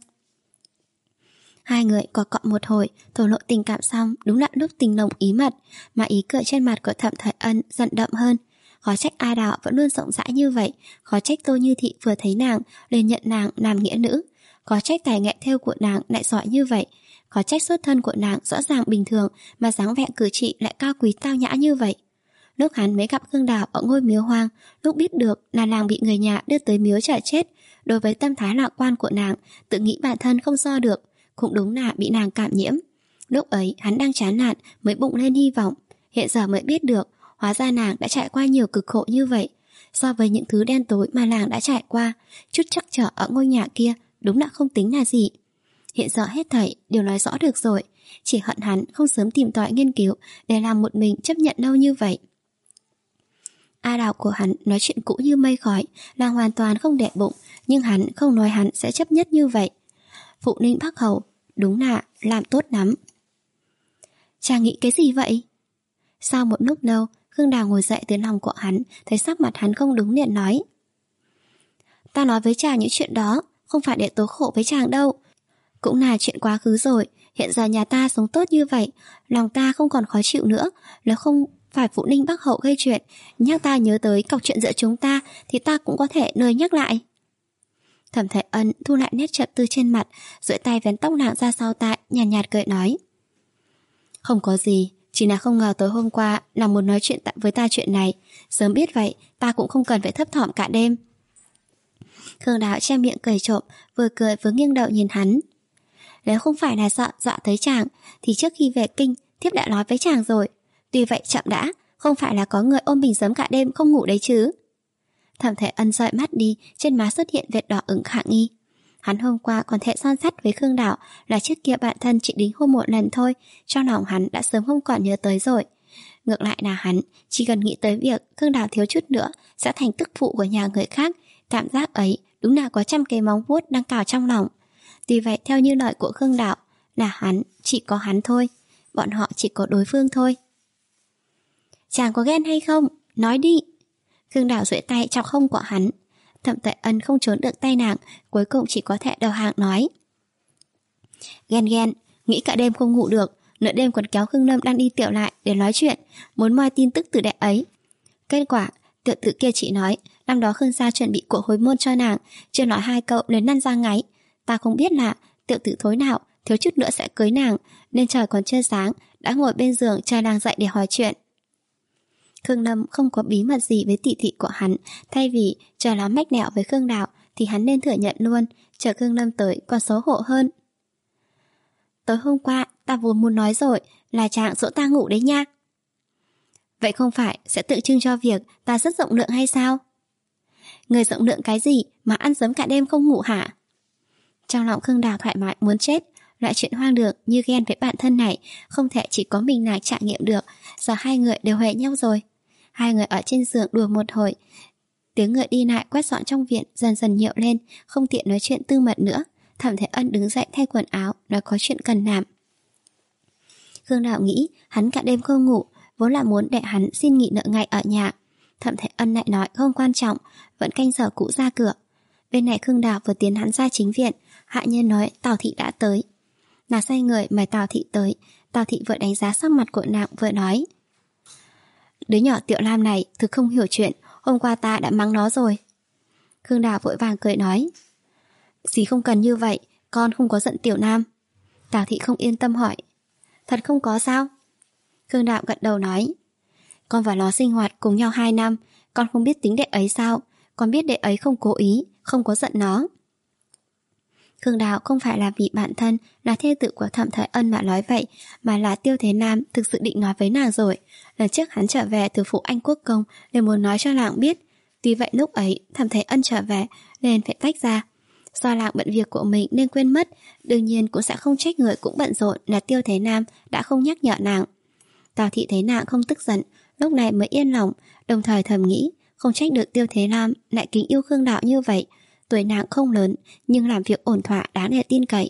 Hai người cọ cọ một hồi, thổ lộ tình cảm xong, đúng là lúc tình nồng ý mật, mà ý cười trên mặt của Thẩm Thời Ân dần đậm hơn. Khó trách A Đào vẫn luôn rộng rãi như vậy, khó trách Tô Như Thị vừa thấy nàng liền nhận nàng làm nghĩa nữ, khó trách tài nghệ thêu của nàng lại giỏi như vậy, khó trách xuất thân của nàng rõ ràng bình thường mà dáng vẻ cử chỉ lại cao quý tao nhã như vậy. Lúc hắn mới gặp Khương Đào ở ngôi miếu hoang, lúc biết được là nàng bị người nhà đưa tới miếu chờ chết, đối với tâm thái lạc quan của nàng, tự nghĩ bản thân không so được, cũng đúng là bị nàng cảm nhiễm. Lúc ấy hắn đang chán nản mới bụng lên hy vọng, hiện giờ mới biết được hóa ra nàng đã trải qua nhiều cực khổ như vậy. So với những thứ đen tối mà nàng đã trải qua, chút trắc trở ở ngôi nhà kia đúng là không tính là gì. Hiện giờ hết thảy đều nói rõ được rồi, chỉ hận hắn không sớm tìm tòi nghiên cứu để làm một mình chấp nhận lâu như vậy. A Đào của hắn nói chuyện cũ như mây khói, là hoàn toàn không để bụng, nhưng hắn không nói hắn sẽ chấp nhất như vậy. Phụ Ninh Bắc Hầu đúng là làm tốt lắm. Chàng nghĩ cái gì vậy? Sau một lúc lâu, Khương Đào ngồi dậy từ lòng của hắn, thấy sắc mặt hắn không đúng liền nói: Ta nói với chàng những chuyện đó không phải để tố khổ với chàng đâu, cũng là chuyện quá khứ rồi. Hiện giờ nhà ta sống tốt như vậy, lòng ta không còn khó chịu nữa. Nếu không phải Phụ Ninh Bắc Hậu gây chuyện, nhắc ta nhớ tới cọc chuyện giữa chúng ta, thì ta cũng có thể nơi nhắc lại. Thẩm Thời Ân thu lại nét trầm tư trên mặt, duỗi tay vén tóc nàng ra sau tai, nhàn nhạt, nhạt cười nói: Không có gì, chỉ là không ngờ tối hôm qua nàng muốn nói chuyện với ta chuyện này. Sớm biết vậy, ta cũng không cần phải thấp thỏm cả đêm. Khương Đào che miệng cười trộm, vừa cười vừa nghiêng đầu nhìn hắn. Nếu không phải là sợ dọa tới chàng, thì trước khi về kinh thiếp đã nói với chàng rồi. Tuy vậy chậm đã, không phải là có người ôm mình sớm cả đêm không ngủ đấy chứ. Thẩm Thời Ân dọi mắt đi, trên má xuất hiện vệt đỏ ửng khả nghi. Hắn hôm qua còn thệ son sắt với Khương Đào là trước kia bạn thân chỉ đính hôn một lần thôi, trong lòng hắn đã sớm không còn nhớ tới rồi. Ngược lại là hắn chỉ cần nghĩ tới việc Khương Đào thiếu chút nữa sẽ thành tức phụ của nhà người khác, cảm giác ấy đúng là có trăm cái móng vuốt đang cào trong lòng. Tuy vậy theo như lời của Khương Đào, là hắn, chỉ có hắn thôi, bọn họ chỉ có đối phương thôi. Chàng có ghen hay không? Nói đi. Khương Đào duỗi tay chọc hông của hắn. Thẩm Thời Ân không trốn được tay nàng, cuối cùng chỉ có thể đầu hàng nói: Ghen ghen, nghĩ cả đêm không ngủ được, nửa đêm còn kéo Khương Lâm đang đi tiểu lại để nói chuyện, muốn moi tin tức từ đệ ấy. Kết quả tiểu tử kia chỉ nói năm đó Khương gia chuẩn bị của hồi môn cho nàng, chưa nói hai câu liền năn ra ngáy. Ta không biết là tiểu tử thối nào thiếu chút nữa sẽ cưới nàng, nên trời còn chưa sáng đã ngồi bên giường chờ nàng dậy để hỏi chuyện. Khương Lâm không có bí mật gì với tỷ tỷ của hắn, thay vì chờ nó mách nẹo với Khương Đào thì hắn nên thừa nhận luôn, chờ Khương Lâm tới còn xấu hổ hơn. Tối hôm qua ta vốn muốn nói rồi, là chàng dỗ ta ngủ đấy nha. Vậy không phải sẽ tự trưng cho việc ta rất rộng lượng hay sao? Người rộng lượng cái gì mà ăn sớm cả đêm không ngủ hả? Trong lòng Khương Đào thoải mái muốn chết, loại chuyện hoang đường như ghen với bản thân này không thể chỉ có mình nàng trải nghiệm được. Giờ hai người đều huề nhau rồi. Hai người ở trên giường đùa một hồi, tiếng người đi lại quét dọn trong viện dần dần nhiều lên, không tiện nói chuyện tư mật nữa. Thẩm Thời Ân đứng dậy thay quần áo, nói có chuyện cần làm. Khương Đào nghĩ hắn cả đêm không ngủ, vốn là muốn để hắn xin nghỉ nợ ngày ở nhà. Thẩm Thời Ân lại nói không quan trọng, vẫn canh giờ cũ ra cửa. Bên này Khương Đào vừa tiến hắn ra chính viện, hạ nhân nói Tào Thị đã tới. Nàng sai người mời Tào Thị tới. Tào Thị vừa đánh giá sắc mặt của nàng vừa nói: Đứa nhỏ Tiểu Lam này thực không hiểu chuyện, hôm qua ta đã mắng nó rồi. Khương Đào vội vàng cười nói: Dì không cần như vậy, con không có giận Tiểu Nam. Tào Thị không yên tâm hỏi. Thật không có sao? Khương Đạo gật đầu nói. Con và nó sinh hoạt cùng nhau hai năm, con không biết tính đệ ấy sao? Con biết đệ ấy không cố ý, không có giận nó. Khương Đạo không phải là vì bản thân là thê tử của Thẩm Thái Ân mà nói vậy, mà là Tiêu Thế Nam thực sự định nói với nàng rồi. Lần trước hắn trở về từ phủ Anh Quốc Công để muốn nói cho nàng biết. Tuy vậy lúc ấy Thẩm Thái Ân trở về nên phải tách ra. Do nàng bận việc của mình nên quên mất, đương nhiên cũng sẽ không trách người cũng bận rộn là Tiêu Thế Nam đã không nhắc nhở nàng. Tào Thị thấy nàng không tức giận, lúc này mới yên lòng, đồng thời thầm nghĩ không trách được Tiêu Thế Nam lại kính yêu Khương Đạo như vậy. Tuổi nàng không lớn nhưng làm việc ổn thỏa đáng để tin cậy.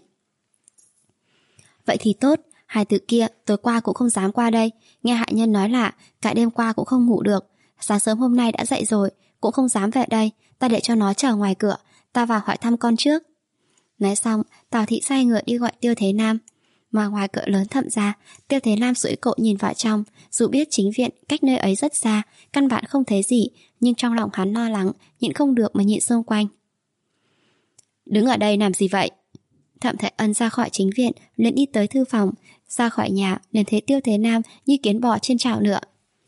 Vậy thì tốt, hai từ kia tối qua cũng không dám qua đây. Nghe hạ nhân nói là cả đêm qua cũng không ngủ được. Sáng sớm hôm nay đã dậy rồi, cũng không dám về đây. Ta để cho nó chờ ngoài cửa, ta vào hỏi thăm con trước. Nói xong, Tào Thị sai người đi gọi Tiêu Thế Nam. Mà ngoài cửa lớn Thẩm gia, Tiêu Thế Nam duỗi cổ nhìn vào trong. Dù biết chính viện cách nơi ấy rất xa, căn bản không thấy gì, nhưng trong lòng hắn lo lắng, nhịn không được mà nhìn xung quanh. Đứng ở đây làm gì vậy? Thẩm Thái Ân ra khỏi chính viện, liền đi tới thư phòng. Ra khỏi nhà, liền thấy Tiêu Thế Nam như kiến bò trên chảo lửa.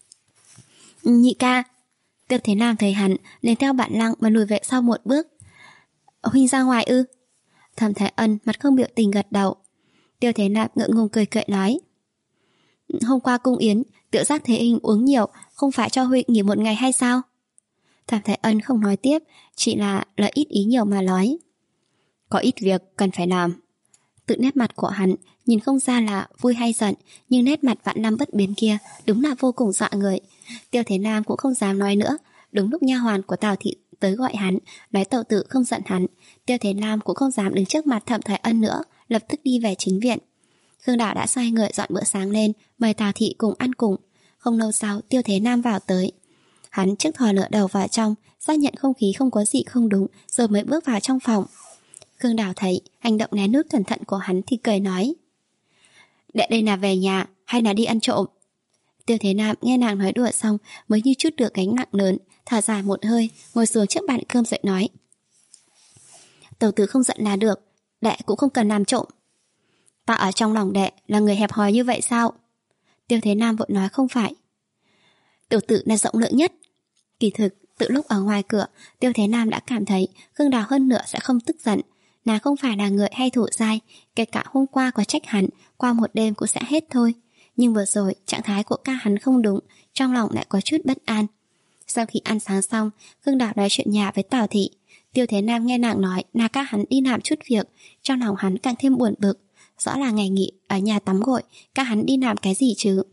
Nhị ca. Tiêu Thế Nam thấy hắn, liền theo bản năng mà lùi về sau một bước. Huynh ra ngoài ư? Thẩm Thái Ân mặt không biểu tình gật đầu. Tiêu Thế Nam ngượng ngùng cười cười nói. Hôm qua cung yến, tự giác Thế Hình uống nhiều, không phải cho huynh nghỉ một ngày hay sao? Thẩm Thái Ân không nói tiếp, chỉ là lời ít ý nhiều mà nói. Có ít việc cần phải làm. Tự nét mặt của hắn nhìn không ra là vui hay giận, nhưng nét mặt vạn năm bất biến kia đúng là vô cùng dọa người. Tiêu Thế Nam cũng không dám nói nữa. Đúng lúc nha hoàn của Tào Thị tới gọi hắn, nói Tẩu tử không giận hắn, Tiêu Thế Nam cũng không dám đứng trước mặt Thẩm Thái Ân nữa, lập tức đi về chính viện. Khương Đạo đã sai người dọn bữa sáng lên, mời Tào Thị cùng ăn cùng. Không lâu sau, Tiêu Thế Nam vào tới. Hắn trước thò lựa đầu vào trong, xác nhận không khí không có gì không đúng, rồi mới bước vào trong phòng. Khương Đào thấy hành động né nút cẩn thận của hắn thì cười nói. Đệ đây là về nhà hay là đi ăn trộm? Tiêu Thế Nam nghe nàng nói đùa xong mới như chút được gánh nặng lớn, thở dài một hơi, ngồi xuống trước bàn cơm dậy nói. Tẩu tử không giận là được, đệ cũng không cần làm trộm. Ta ở trong lòng đệ là người hẹp hòi như vậy sao? Tiêu Thế Nam vội nói không phải. Tiểu tử là rộng lượng nhất. Kỳ thực, từ lúc ở ngoài cửa, Tiêu Thế Nam đã cảm thấy Khương Đào hơn nữa sẽ không tức giận. Nàng không phải là người hay thủ dai, kể cả hôm qua có trách hắn, qua một đêm cũng sẽ hết thôi. Nhưng vừa rồi, trạng thái của ca hắn không đúng, trong lòng lại có chút bất an. Sau khi ăn sáng xong, Khương Đào nói chuyện nhà với Tào Thị. Tiêu Thế Nam nghe nàng nói là ca hắn đi làm chút việc, trong lòng hắn càng thêm buồn bực. Rõ là ngày nghỉ ở nhà tắm gội, ca hắn đi làm cái gì chứ?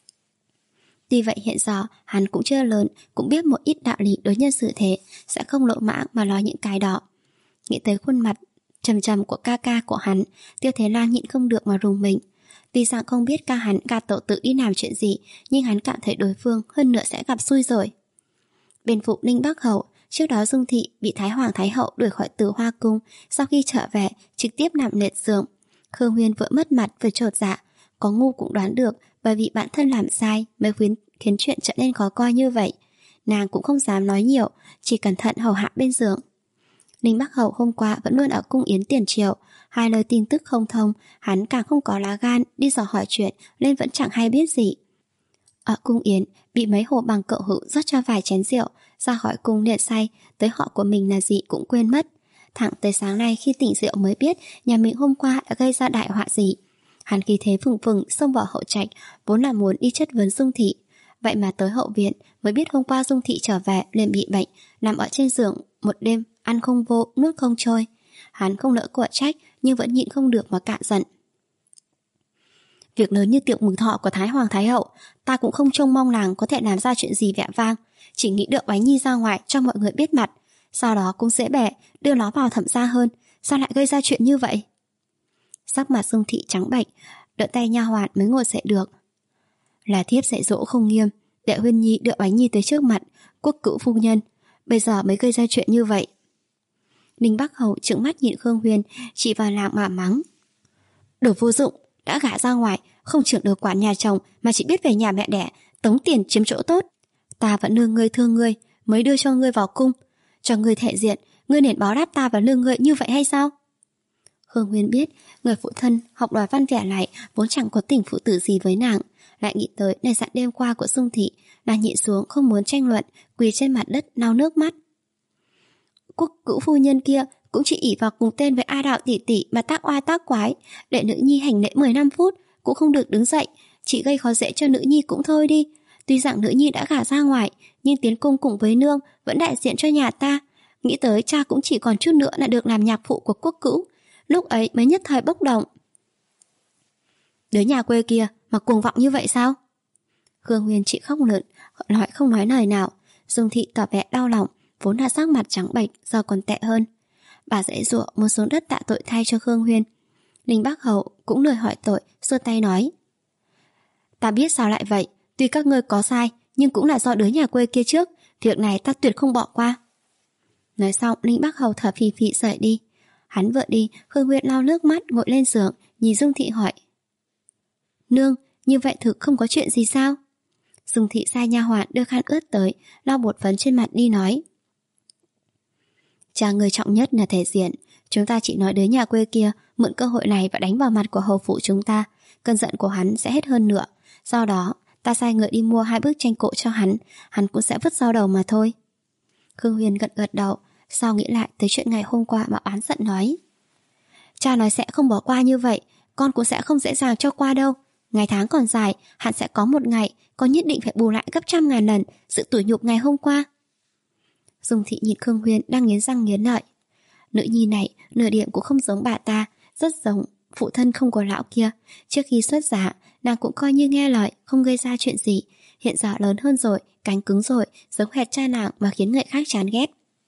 Tuy vậy hiện giờ hắn cũng chưa lớn, cũng biết một ít đạo lý đối nhân xử thế, sẽ không lộ mãng mà nói những cái đó. Nghĩ tới khuôn mặt trầm trầm của ca ca của hắn, Tiêu Thế Nam nhịn không được mà rùng mình. Tuy rằng không biết ca hắn ca Tẩu tử đi làm chuyện gì, nhưng hắn cảm thấy đối phương hơn nữa sẽ gặp xui rồi. Bên phụ Ninh Bắc Hậu, trước đó Dung Thị bị Thái Hoàng Thái Hậu đuổi khỏi Từ Hoa Cung, sau khi trở về trực tiếp nằm liệt giường. Khương Huyên vừa mất mặt vừa chột dạ, có ngu cũng đoán được, bởi vì bản thân làm sai mới khiến, khiến chuyện trở nên khó coi như vậy. Nàng cũng không dám nói nhiều, chỉ cẩn thận hầu hạ bên giường. Ninh Bắc Hậu hôm qua vẫn luôn ở cung yến tiền triều, hai lời tin tức không thông, hắn càng không có lá gan đi dò hỏi chuyện nên vẫn chẳng hay biết gì. Ở cung yến bị mấy hồ bằng cậu hữu rót cho vài chén rượu, ra khỏi cung liền say, tới họ của mình là gì cũng quên mất. Thẳng tới sáng nay khi tỉnh rượu mới biết nhà mình hôm qua đã gây ra đại họa gì. Hắn khí thế phừng phừng xông vào hậu trạch, vốn là muốn đi chất vấn Dung Thị. Vậy mà tới hậu viện mới biết hôm qua Dung Thị trở về liền bị bệnh, nằm ở trên giường một đêm, ăn không vô, nuốt không trôi. Hắn không nỡ của trách nhưng vẫn nhịn không được mà cạn giận. Việc lớn như tiệc mừng thọ của Thái Hoàng Thái Hậu, ta cũng không trông mong nàng có thể làm ra chuyện gì vẻ vang, chỉ nghĩ đưa Oánh Nhi ra ngoài cho mọi người biết mặt, sau đó cũng dễ bẻ đưa nó vào Thẩm gia hơn. Sao lại gây ra chuyện như vậy? Sắc mặt Dung Thị trắng bệch, đỡ tay nha hoàn mới ngồi dậy được. Là thiếp dạy dỗ không nghiêm, để Huyên Nhi đưa Oánh Nhi tới trước mặt quốc cữu phu nhân, bây giờ mới gây ra chuyện như vậy. Ninh Bắc Hầu trợn mắt nhìn Khương Huyên, chỉ vào nàng mà mắng. Đồ vô dụng, đã gả ra ngoài, không trưởng được quản nhà chồng mà chỉ biết về nhà mẹ đẻ, tống tiền chiếm chỗ tốt. Ta vẫn nương ngươi thương ngươi, mới đưa cho ngươi vào cung, cho ngươi thể diện, ngươi nên báo đáp ta và nương ngươi như vậy hay sao? Khương Huyên biết người phụ thân học đòi văn vẻ lại vốn chẳng có tình phụ tử gì với nàng, lại nghĩ tới lời dặn đêm qua của Dung Thị, nàng nhịn xuống không muốn tranh luận, quỳ trên mặt đất lau nước mắt. Quốc cữu phu nhân kia cũng chỉ ỷ vào cùng tên với A Đạo tỷ tỷ mà tác oai tác quái, để nữ nhi hành lễ mười lăm phút cũng không được đứng dậy, chỉ gây khó dễ cho nữ nhi cũng thôi đi. Tuy rằng nữ nhi đã gả ra ngoài, nhưng tiến cung cùng với nương vẫn đại diện cho nhà ta. Nghĩ tới cha cũng chỉ còn chút nữa là được làm nhạc phụ của quốc cữu, lúc ấy mới nhất thời bốc đồng. Đứa nhà quê kia mà cuồng vọng như vậy sao? Khương Huyên chỉ khóc lượn, nói không nói lời nào. Dung Thị tỏ vẻ đau lòng, vốn đã sắc mặt trắng bệch, giờ còn tệ hơn. Bà dãy dụa muốn xuống đất tạ tội thay cho Khương Huyên. Ninh Bắc Hậu cũng lười hỏi tội, xua tay nói: Ta biết sao lại vậy, tuy các ngươi có sai, nhưng cũng là do đứa nhà quê kia trước, việc này ta tuyệt không bỏ qua. Nói xong, Ninh Bắc Hậu thở phì phì rời đi. Hắn vừa đi, Khương Huyên lau nước mắt ngồi lên giường, nhìn Dung Thị hỏi: Nương, như vậy thực không có chuyện gì sao? Dung Thị sai nha hoàn đưa khăn ướt tới, lau bột phấn trên mặt đi nói: Cha người trọng nhất là thể diện, chúng ta chỉ nói đứa nhà quê kia mượn cơ hội này và đánh vào mặt của hầu phụ chúng ta, cơn giận của hắn sẽ hết hơn nữa. Do đó, ta sai người đi mua hai bức tranh cổ cho hắn, hắn cũng sẽ vứt sau đầu mà thôi. Khương Huyên gật gật đầu, sau nghĩ lại tới chuyện ngày hôm qua mà oán giận nói: Cha nói sẽ không bỏ qua như vậy, con cũng sẽ không dễ dàng cho qua đâu. Ngày tháng còn dài, hắn sẽ có một ngày con nhất định phải bù lại gấp trăm ngàn lần sự tủi nhục ngày hôm qua. Dung Thị nhìn Khương Huyên đang nghiến răng nghiến lợi. Nữ nhi này nửa điểm cũng không giống bà ta, rất giống phụ thân không có lão kia. Trước khi xuất giá, nàng cũng coi như nghe lời, không gây ra chuyện gì. Hiện giờ lớn hơn rồi, cánh cứng rồi, giống hệt cha nàng mà khiến người khác chán ghét.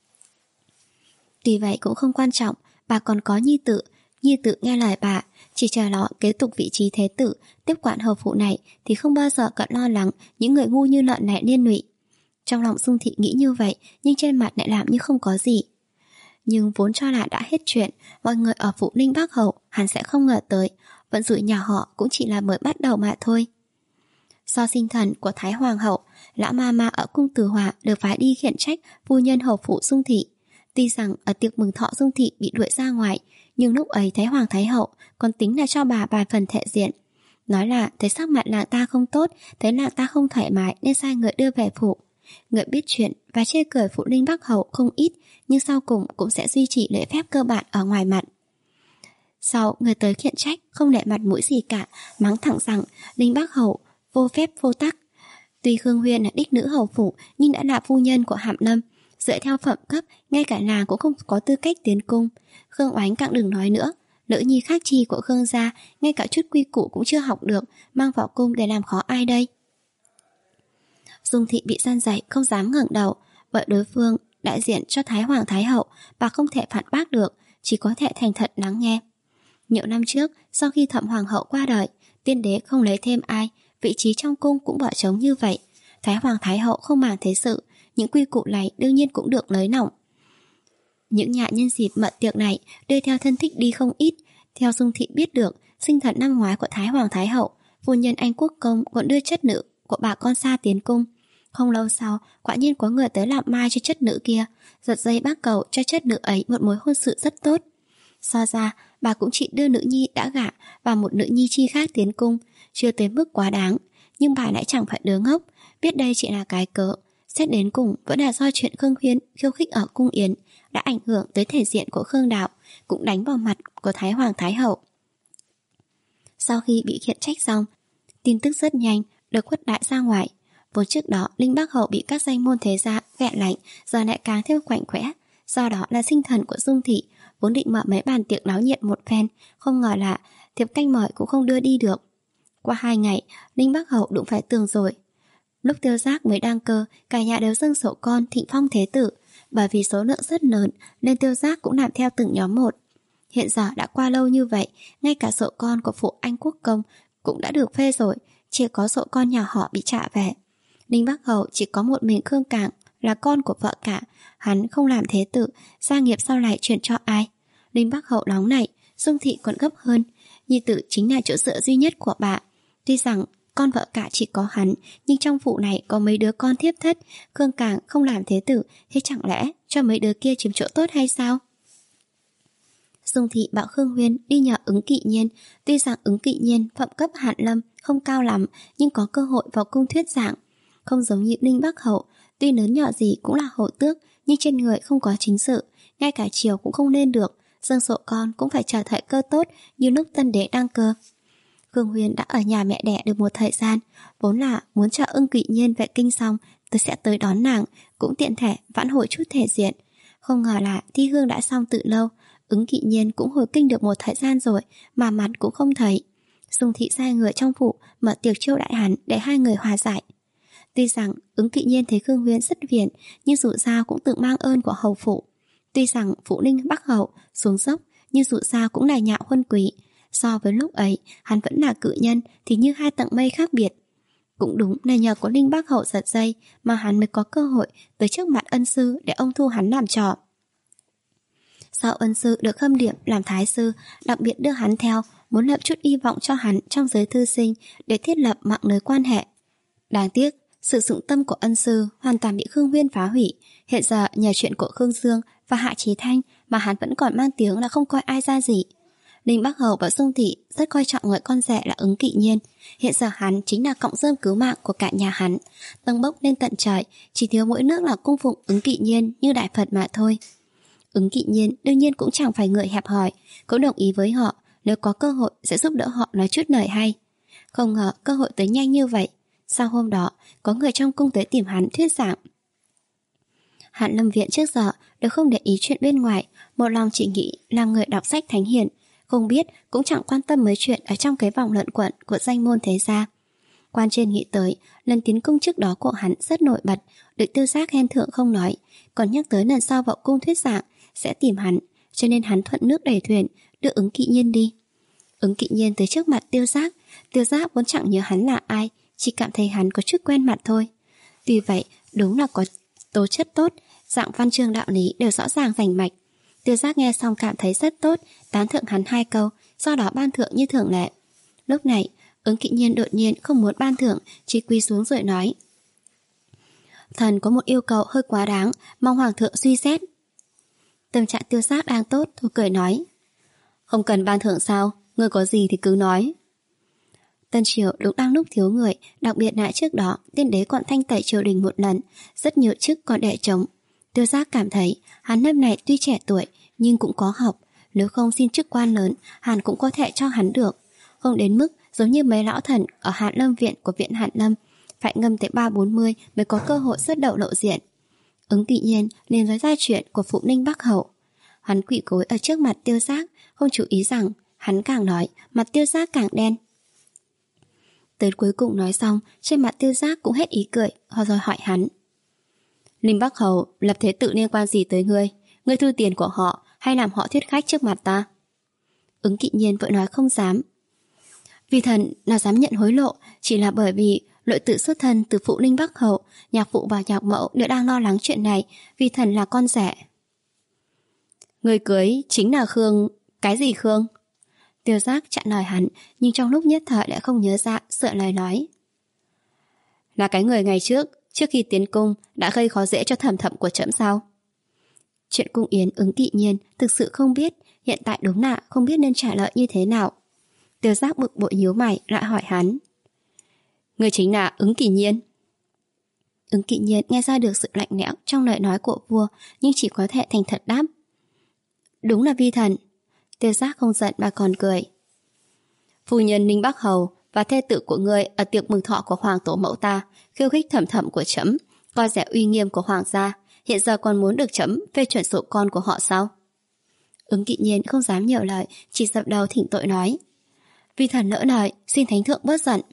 Tuy vậy cũng không quan trọng, bà còn có nhi tử, nhi tử nghe lời bà, chỉ chờ nó kế tục vị trí thế tử, tiếp quản hầu phụ này thì không bao giờ cần lo lắng những người ngu như lợn này liên lụy. Trong lòng Dung Thị nghĩ như vậy, nhưng trên mặt lại làm như không có gì. Nhưng vốn cho là đã hết chuyện, mọi người ở phủ Ninh Bắc Hậu hắn sẽ không ngờ tới, vận rủi nhà họ cũng chỉ là mới bắt đầu mà thôi. Do sinh thần của Thái Hoàng hậu, lão ma ma ở cung Từ Hòa được phái đi khiển trách phu nhân hầu phủ Dung Thị. Tuy rằng ở tiệc mừng thọ Dung Thị bị đuổi ra ngoài, nhưng lúc ấy Thái Hoàng Thái hậu còn tính là cho bà vài phần thể diện. Nói là thấy sắc mặt nàng ta không tốt, thấy nàng ta không thoải mái nên sai người đưa về phủ. Người biết chuyện và chê cười phụ Ninh Bắc Hậu không ít, nhưng sau cùng cũng sẽ duy trì lễ phép cơ bản ở ngoài mặt. Sau người tới khiển trách không để mặt mũi gì cả, mắng thẳng rằng Ninh Bắc Hậu vô phép vô tắc. Tuy Khương Huyên là đích nữ hầu phủ nhưng đã là phu nhân của Hàm Lâm, dựa theo phẩm cấp ngay cả nàng cũng không có tư cách tiến cung. Khương Oánh càng đừng nói nữa, nữ nhi khác chi của Khương gia ngay cả chút quy củ cũng chưa học được, mang vào cung để làm khó ai đây? Dung Thị bị gian dạy không dám ngẩng đầu, bởi đối phương đại diện cho Thái Hoàng Thái hậu, bà không thể phản bác được, chỉ có thể thành thật lắng nghe. Nhiều năm trước, sau khi Thẩm Hoàng hậu qua đời, tiên đế không lấy thêm ai, vị trí trong cung cũng bỏ trống như vậy. Thái Hoàng Thái hậu không màng thế sự, những quy củ này đương nhiên cũng được nới lỏng. Những nhà nhân dịp mận tiệc này đưa theo thân thích đi không ít. Theo Dung Thị biết được, sinh thần năm ngoái của Thái Hoàng Thái hậu, phu nhân Anh Quốc công còn đưa chất nữ của bà con xa tiến cung. Không lâu sau, quả nhiên có người tới làm mai cho chất nữ kia, giật dây bác cầu cho chất nữ ấy một mối hôn sự rất tốt. So ra, bà cũng chỉ đưa nữ nhi đã gả và một nữ nhi chi khác tiến cung, chưa tới mức quá đáng. Nhưng bà lại chẳng phải đứa ngốc, biết đây chỉ là cái cớ. Xét đến cùng vẫn là do chuyện Khương Huyên khiêu khích ở cung yến đã ảnh hưởng tới thể diện của Khương Đạo, cũng đánh vào mặt của Thái Hoàng Thái hậu. Sau khi bị khiển trách xong, tin tức rất nhanh được khuất đại ra ngoài. Vốn trước đó Linh Bắc Hậu bị các danh môn thế gia ghẹn lạnh, giờ lại càng thêm quạnh quẽ. Do đó là sinh thần của Dung Thị, vốn định mở mấy bàn tiệc náo nhiệt một phen, không ngờ là thiệp canh mời cũng không đưa đi được. Qua hai ngày, Linh Bắc Hậu đụng phải tường rồi. Lúc Tiêu Giác mới đăng cơ, cả nhà đều dâng sổ con thịnh phong thế tử. Bởi vì số lượng rất lớn nên Tiêu Giác cũng làm theo từng nhóm một. Hiện giờ đã qua lâu như vậy, ngay cả sổ con của phụ Anh Quốc công cũng đã được phê rồi, chỉ có sổ con nhà họ bị trả về. Ninh Bắc Hậu chỉ có một mình Khương Cảng là con của vợ cả, hắn không làm thế tử, gia nghiệp sau này chuyển cho ai? Ninh Bắc Hậu nóng nảy, Dung Thị còn gấp hơn, nhi tử chính là chỗ dựa duy nhất của bà. Tuy rằng con vợ cả chỉ có hắn, nhưng trong phủ này có mấy đứa con thiếp thất, Khương Cảng không làm thế tử, thế chẳng lẽ cho mấy đứa kia chiếm chỗ tốt hay sao? Dung Thị bảo Khương Huyên đi nhờ Ứng Kỵ Nhiên. Tuy rằng Ứng Kỵ Nhiên phẩm cấp Hàn Lâm không cao lắm, nhưng có cơ hội vào cung thuyết giảng. Không giống như Ninh Bắc Hậu, tuy lớn nhỏ gì cũng là hậu tước, nhưng trên người không có chính sự, ngay cả triều cũng không lên được. Dâng sộ con cũng phải chờ thời cơ tốt như lúc tân đế đăng cơ. Khương Huyên đã ở nhà mẹ đẻ được một thời gian, vốn là muốn chờ Ứng Kỵ Nhiên về kinh xong tôi sẽ tới đón nàng, cũng tiện thể vãn hồi chút thể diện. Không ngờ là thi hương đã xong từ lâu, Ứng Kỵ Nhiên cũng hồi kinh được một thời gian rồi mà mặt cũng không thấy. Dung Thị sai người trong phủ mở tiệc chiêu đãi hắn để hai người hòa giải. Tuy rằng Ứng Kỵ Nhiên thấy Khương Huyên rất viện, nhưng dù sao cũng tự mang ơn của hầu phủ. Tuy rằng phủ Ninh Bắc Hậu xuống dốc, nhưng dù sao cũng là nhạo huân quý. So với lúc ấy hắn vẫn là cự nhân thì như hai tầng mây khác biệt. Cũng đúng là nhờ có Ninh Bắc Hậu giật dây mà hắn mới có cơ hội tới trước mặt ân sư để ông thu hắn làm trò. Sau ân sư được khâm điểm làm thái sư, đặc biệt đưa hắn theo, muốn lập chút hy vọng cho hắn trong giới thư sinh để thiết lập mạng lưới quan hệ. Đáng tiếc, sự dụng tâm của ân sư hoàn toàn bị Khương Huyên phá hủy. Hiện giờ nhờ chuyện của Khương Dương và Hạ Chí Thanh mà hắn vẫn còn mang tiếng là không coi ai ra gì. Ninh Bắc Hầu và Dung Thị rất coi trọng người con rể là Ứng Kỵ Nhiên. Hiện giờ hắn chính là cọng rơm cứu mạng của cả nhà hắn, tâng bốc lên tận trời, chỉ thiếu mỗi nước là cung phụng Ứng Kỵ Nhiên như đại Phật mà thôi. Ứng Kỵ Nhiên đương nhiên cũng chẳng phải người hẹp hòi, cũng đồng ý với họ nếu có cơ hội sẽ giúp đỡ họ nói chút lời hay. Không ngờ cơ hội tới nhanh như vậy. Sau hôm đó, có người trong cung tới tìm hắn thuyết giảng. Hàn Lâm Viện trước giờ đều không để ý chuyện bên ngoài, một lòng chỉ nghĩ làm người đọc sách thánh hiền, không biết cũng chẳng quan tâm mấy chuyện ở trong cái vòng lợn quận của danh môn thế gia. Quan trên nghĩ tới lần tiến cung trước đó của hắn rất nổi bật, được Tiêu Giác khen thưởng không nói, còn nhắc tới lần sau vào cung thuyết giảng sẽ tìm hắn, cho nên hắn thuận nước đẩy thuyền đưa Ứng Kỵ Nhiên đi. Ứng Kỵ Nhiên tới trước mặt Tiêu Giác, Tiêu Giác vốn chẳng nhớ hắn là ai, chỉ cảm thấy hắn có chút quen mặt thôi. Tuy vậy, đúng là có tố chất tốt, dạng văn chương đạo lý đều rõ ràng rành mạch. Tiêu Giác nghe xong cảm thấy rất tốt, tán thưởng hắn hai câu, sau đó ban thưởng như thường lệ. Lúc này, Ứng Kỵ Nhiên đột nhiên không muốn ban thưởng, chỉ quỳ xuống rồi nói: thần có một yêu cầu hơi quá đáng, mong hoàng thượng suy xét. Tâm trạng Tiêu Giác đang tốt, thu cười nói: không cần ban thưởng sao, ngươi có gì thì cứ nói. Tân triều đúng đang lúc thiếu người, đặc biệt là trước đó tiên đế còn thanh tẩy triều đình một lần, rất nhiều chức còn đẻ trống. Tiêu Giác cảm thấy hắn năm này tuy trẻ tuổi nhưng cũng có học, nếu không xin chức quan lớn hắn cũng có thể cho hắn được, không đến mức giống như mấy lão thần ở Hàn Lâm Viện của viện Hàn Lâm, phải ngâm tới ba bốn mươi mới có cơ hội xuất đậu lộ diện. Ứng Kỵ Nhiên liền nói ra chuyện của phụ Ninh Bắc Hậu. Hắn quỳ gối ở trước mặt Tiêu Giác, không chú ý rằng hắn càng nói mặt Tiêu Giác càng đen. Tới cuối cùng nói xong, trên mặt Tiêu Giác cũng hết ý cười, họ rồi hỏi hắn: Ninh Bắc Hầu lập thế tự liên quan gì tới ngươi? Ngươi thu tiền của họ hay làm họ thuyết khách trước mặt ta? Ứng Kỵ Nhiên vội nói không dám. Vì thần nào dám nhận hối lộ, chỉ là bởi vì lội tự xuất thân từ phụ Ninh Bắc Hầu, nhạc phụ và nhạc mẫu đều đang lo lắng chuyện này, vì thần là con rể. Người cưới chính là Khương... Cái gì Khương? Tiêu Giác chặn lời hắn, nhưng trong lúc nhất thời lại không nhớ ra, sợ lời nói. Là cái người ngày trước, trước khi tiến cung đã gây khó dễ cho thẩm thẩm của trẫm sao? Chuyện cung yến Ứng Kỵ Nhiên thực sự không biết, hiện tại đúng là không biết nên trả lời như thế nào. Tiêu Giác bực bội nhíu mày lại hỏi hắn: Người chính là Ứng Kỵ Nhiên? Ứng Kỵ Nhiên nghe ra được sự lạnh lẽo trong lời nói của vua, nhưng chỉ có thể thành thật đáp: Đúng là vi thần. Tiêu Giác không giận mà còn cười. Phu nhân Ninh Bắc Hầu và thê tử của ngươi ở tiệc mừng thọ của hoàng tổ mẫu ta khiêu khích thẩm thẩm của trẫm, coi rẻ uy nghiêm của hoàng gia, hiện giờ còn muốn được trẫm phê chuẩn sổ con của họ sao? Ứng Kỵ Nhiên không dám nhiều lời, chỉ dập đầu thỉnh tội nói: Vi thần lỡ lời, xin thánh thượng bớt giận.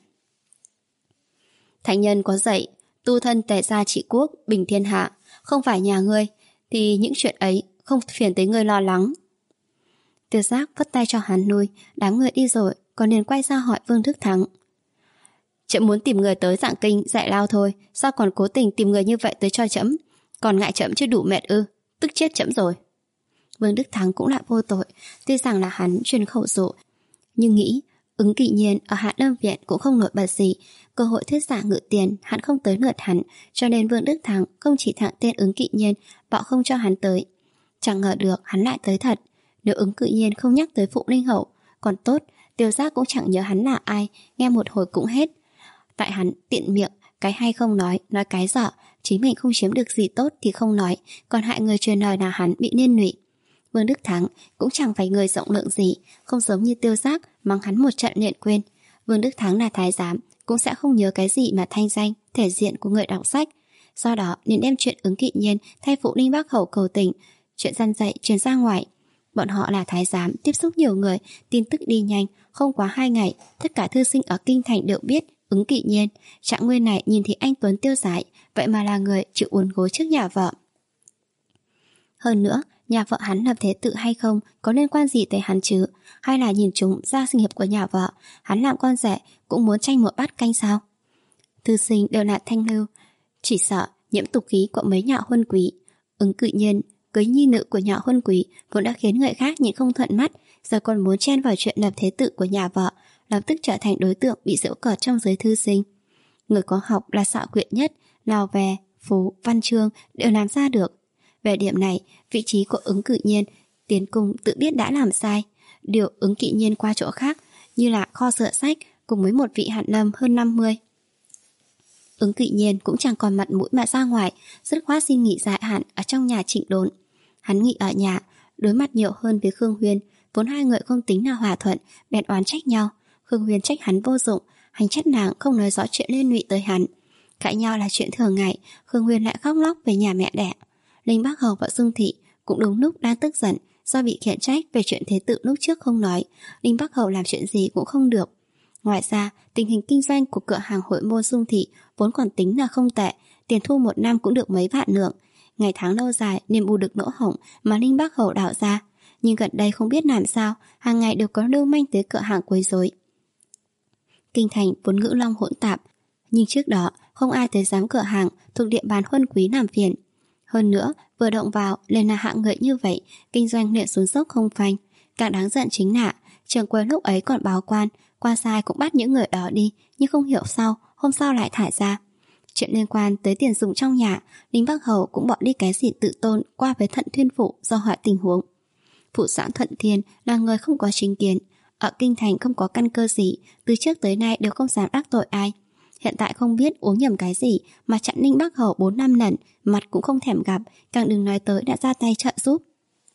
Thánh nhân có dạy, tu thân tề gia trị quốc, bình thiên hạ, không phải nhà ngươi thì những chuyện ấy không phiền tới ngươi lo lắng. Tiêu Giác vất tay cho hắn nuôi, đám người đi rồi, còn liền quay ra hỏi Vương Đức Thắng: Trẫm muốn tìm người tới Giảng Kinh dạy lao thôi, sao còn cố tình tìm người như vậy tới cho trẫm? Còn ngại trẫm chưa đủ mệt ư? Tức chết trẫm rồi. Vương Đức Thắng cũng lại vô tội, tuy rằng là hắn truyền khẩu dụ, nhưng nghĩ Ứng Kỵ Nhiên ở Hàn Lâm Viện cũng không nổi bật gì, cơ hội thuyết giảng ngự tiền hắn không tới lượt hắn, cho nên Vương Đức Thắng không chỉ thẳng tên Ứng Kỵ Nhiên, bảo không cho hắn tới. Chẳng ngờ được hắn lại tới thật. Nếu Ứng Cự Nhiên không nhắc tới Phụ Ninh Hậu, còn tốt, Tiêu Giác cũng chẳng nhớ hắn là ai, nghe một hồi cũng hết. Tại hắn tiện miệng, cái hay không nói, nói cái dở, chính mình không chiếm được gì tốt thì không nói, còn hại người truyền lời là hắn bị liên lụy. Vương Đức Thắng cũng chẳng phải người rộng lượng gì, không giống như Tiêu Giác mắng hắn một trận liền quên. Vương Đức Thắng là thái giám, cũng sẽ không nhớ cái gì mà thanh danh, thể diện của người đọc sách. Do đó nên đem chuyện Ứng Kỵ Nhiên thay Phụ Ninh Bắc Hầu cầu tình, chuyện gian dạy truyền ra ngoài. Bọn họ là thái giám, tiếp xúc nhiều người, tin tức đi nhanh, không quá hai ngày, tất cả thư sinh ở kinh thành đều biết Ứng Kỵ Nhiên. Trạng Nguyên này nhìn thấy anh tuấn tiêu sái, vậy mà là người chịu uốn gối trước nhà vợ. Hơn nữa, nhà vợ hắn lập thế tự hay không có liên quan gì tới hắn chứ? Hay là nhìn chúng gia sinh hiệp của nhà vợ, hắn làm con rể cũng muốn tranh một bát canh sao? Thư sinh đều là thanh lưu, chỉ sợ nhiễm tục khí của mấy nhà huân quý. Ứng Cự Nhiên cưới nhi nữ của nhà huân quý vốn đã khiến người khác nhìn không thuận mắt, giờ còn muốn chen vào chuyện lập thế tự của nhà vợ, lập tức trở thành đối tượng bị giễu cợt trong giới thư sinh. Người có học là xạo quyệt nhất, nào về, phú, văn chương đều làm ra được. Về điểm này, vị trí của Ứng Cự Nhiên, Tiến Cung tự biết đã làm sai. Điều Ứng Kỵ Nhiên qua chỗ khác, như là kho sửa sách cùng với một vị hạn lâm hơn năm mươi. Ứng Kỵ Nhiên cũng chẳng còn mặt mũi mà ra ngoài, dứt khoát xin nghỉ dài hạn ở trong nhà trịnh đốn. Hắn nghỉ ở nhà, đối mặt nhiều hơn với Khương Huyên, vốn hai người không tính là hòa thuận, bèn oán trách nhau. Khương Huyên trách hắn vô dụng, hành trách nàng không nói rõ chuyện liên lụy tới hắn. Cãi nhau là chuyện thường ngày, Khương Huyên lại khóc lóc về nhà mẹ đẻ. Linh Bắc Hầu và Dương Thị cũng đúng lúc đang tức giận do bị khiển trách về chuyện thế tự lúc trước không nói. Linh Bắc Hầu làm chuyện gì cũng không được. Ngoài ra, tình hình kinh doanh của cửa hàng Hội Môn Dương Thị vốn còn tính là không tệ, tiền thu một năm cũng được mấy vạn lượng. Ngày tháng lâu dài nên bù được lỗ hổng mà Linh Bắc Hầu đào ra. Nhưng gần đây không biết làm sao, hàng ngày đều có lưu manh tới cửa hàng quấy rối. Kinh thành vốn ngữ long hỗn tạp, nhưng trước đó không ai tới dám cửa hàng thuộc địa bàn huân quý làm phiền. Hơn nữa, vừa động vào lên là hạng người như vậy, kinh doanh liền xuống dốc không phanh. Càng đáng giận chính là trưởng quầy lúc ấy còn báo quan, quan sai cũng bắt những người đó đi, nhưng không hiểu sao hôm sau lại thải ra. Chuyện liên quan tới tiền dùng trong nhà, Linh Bắc Hầu cũng bỏ đi cái gì tự tôn qua với Thận Thuyên Phụ do hỏi tình huống. Phụ Doãn Thuận Thiên là người không có chính kiến, ở kinh thành không có căn cơ gì, từ trước tới nay đều không dám đắc tội ai. Hiện tại không biết uống nhầm cái gì mà chặn Ninh Bắc Hầu bốn năm lần, mặt cũng không thèm gặp, càng đừng nói tới đã ra tay trợ giúp.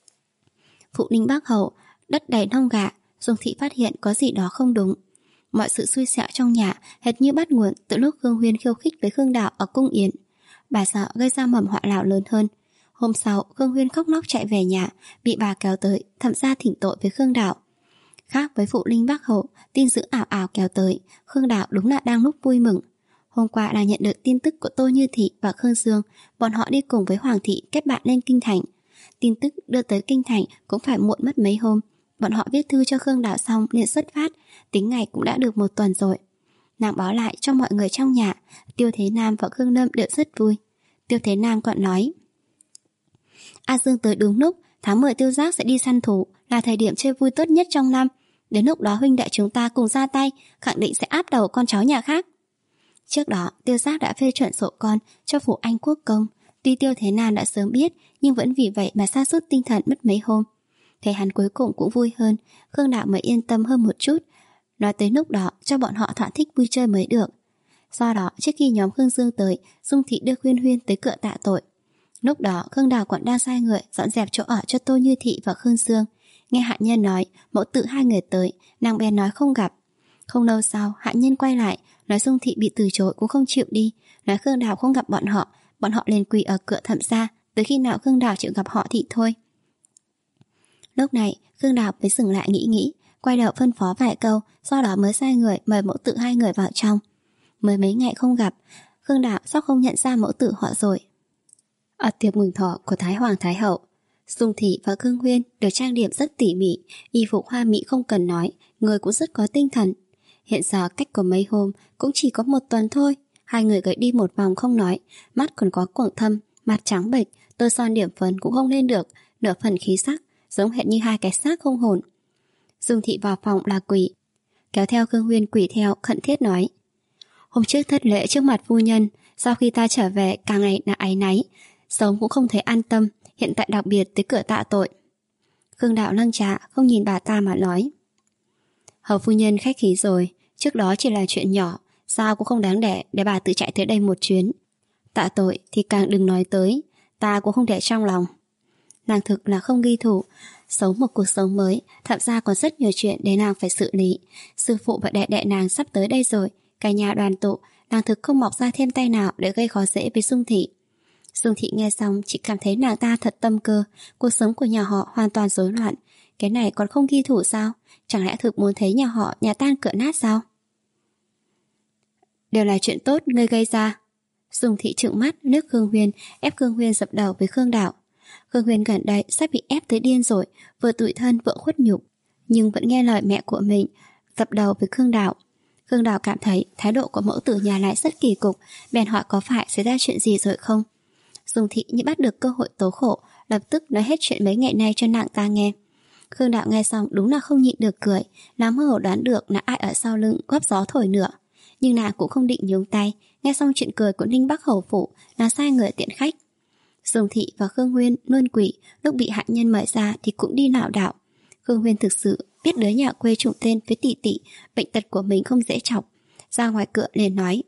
Phụ Ninh Bắc Hầu đất đầy nông gà, Dương Thị phát hiện có gì đó không đúng. Mọi sự xui xẻo trong nhà hệt như bắt nguồn từ lúc Khương Huyên khiêu khích với Khương Đạo ở cung yến. Bà sợ gây ra mầm họa lão lớn hơn. Hôm sau, Khương Huyên khóc lóc chạy về nhà, bị bà kéo tới thẩm ra thỉnh tội với Khương Đạo. Khác với Phụ Linh Bắc Hậu, tin dữ ảo ảo kéo tới, Khương Đạo đúng là đang lúc vui mừng. Hôm qua là nhận được tin tức của Tô Như Thị và Khương Dương, bọn họ đi cùng với Hoàng Thị kết bạn lên kinh thành. Tin tức đưa tới kinh thành cũng phải muộn mất mấy hôm. Bọn họ viết thư cho Khương Đạo xong liền xuất phát, tính ngày cũng đã được một tuần rồi. Nàng báo lại cho mọi người trong nhà, Tiêu Thế Nam và Khương Lâm đều rất vui. Tiêu Thế Nam còn nói: A Dương tới đúng lúc, tháng mười Tiêu Giác sẽ đi săn thú, là thời điểm chơi vui tốt nhất trong năm. Đến lúc đó huynh đệ chúng ta cùng ra tay, khẳng định sẽ áp đầu con cháu nhà khác. Trước đó, Tiêu Giác đã phê chuẩn sổ con cho phủ Anh Quốc công. Tuy Tiêu Thế Nam đã sớm biết, nhưng vẫn vì vậy mà sa sút tinh thần mất mấy hôm. Thấy hắn cuối cùng cũng vui hơn, Khương Đạo mới yên tâm hơn một chút. Nói tới lúc đó cho bọn họ thỏa thích vui chơi mới được. Do đó, trước khi nhóm Khương Dương tới, Dung Thị đưa Khuyên Huyên tới cửa tạ tội. Lúc đó Khương Đào còn đang sai người dọn dẹp chỗ ở cho Tô Như Thị và Khương Dương. Nghe hạ nhân nói mẫu tự hai người tới, nàng bèn nói không gặp. Không lâu sau, hạ nhân quay lại nói Dung Thị bị từ chối cũng không chịu đi, nói Khương Đào không gặp bọn họ, bọn họ liền quỳ ở cửa thẩm gia, tới khi nào Khương Đào chịu gặp họ thì thôi. Lúc này Khương Đào mới dừng lại nghĩ nghĩ, quay đầu phân phó vài câu, sau đó mới sai người mời mẫu tự hai người vào trong. Mới mấy ngày không gặp, Khương Đào sao không nhận ra mẫu tử họ rồi. Ở tiệc mừng thọ của Thái Hoàng Thái Hậu, Dung Thị và Khương Huyên được trang điểm rất tỉ mỉ, y phục hoa mỹ không cần nói, người cũng rất có tinh thần. Hiện giờ cách của mấy hôm cũng chỉ có một tuần thôi, hai người gợi đi một vòng không nói, mắt còn có quầng thâm, mặt trắng bệch, tơ son điểm phấn cũng không lên được, nửa phần khí sắc, giống hệt như hai cái xác không hồn. Dung Thị vào phòng là quỳ, kéo theo Khương Huyên quỳ theo, khẩn thiết nói: Hôm trước thất lễ trước mặt phu nhân, sau khi ta trở về càng ngày là áy náy, sống cũng không thấy an tâm, hiện tại đặc biệt tới cửa tạ tội. Khương Đạo nâng trà, không nhìn bà ta mà nói: Hầu phu nhân khách khí rồi, trước đó chỉ là chuyện nhỏ, sao cũng không đáng để để bà tự chạy tới đây một chuyến. Tạ tội thì càng đừng nói tới, ta cũng không để trong lòng. Nàng thực là không ghi thủ, sống một cuộc sống mới, thật ra còn rất nhiều chuyện để nàng phải xử lý. Sư phụ và đệ đệ nàng sắp tới đây rồi, cả nhà đoàn tụ, nàng thực không mọc ra thêm tay nào để gây khó dễ với Dung Thị. Dung Thị nghe xong chỉ cảm thấy nàng ta thật tâm cơ, cuộc sống của nhà họ hoàn toàn rối loạn. Cái này còn không ghi thủ sao? Chẳng lẽ thực muốn thấy nhà họ nhà tan cửa nát sao? Đều là chuyện tốt ngươi gây ra. Dung Thị trừng mắt nước Khương Huyên, ép Khương Huyên dập đầu với Khương Đạo. Khương Huyên gần đây sắp bị ép tới điên rồi, vừa tủi thân vừa khuất nhục, nhưng vẫn nghe lời mẹ của mình, dập đầu với Khương Đạo. Khương Đạo cảm thấy thái độ của mẫu tử nhà lại rất kỳ cục, bèn hỏi có phải xảy ra chuyện gì rồi không. Dung Thị như bắt được cơ hội tố khổ, lập tức nói hết chuyện mấy ngày nay cho nàng ta nghe. Khương Đạo nghe xong đúng là không nhịn được cười, nàng mơ hồ đoán được là ai ở sau lưng góp gió thổi nữa. Nhưng nàng cũng không định nhúng tay, nghe xong chuyện cười của Ninh Bắc hầu phủ, nàng sai người tiện khách. Dung Thị và Khương Huyên luôn quỷ, lúc bị hạ nhân mời ra thì cũng đi lảo đảo. Khương Huyên thực sự biết đứa nhà quê trùng tên với tỷ tỷ, bệnh tật của mình không dễ chọc, ra ngoài cửa liền nói: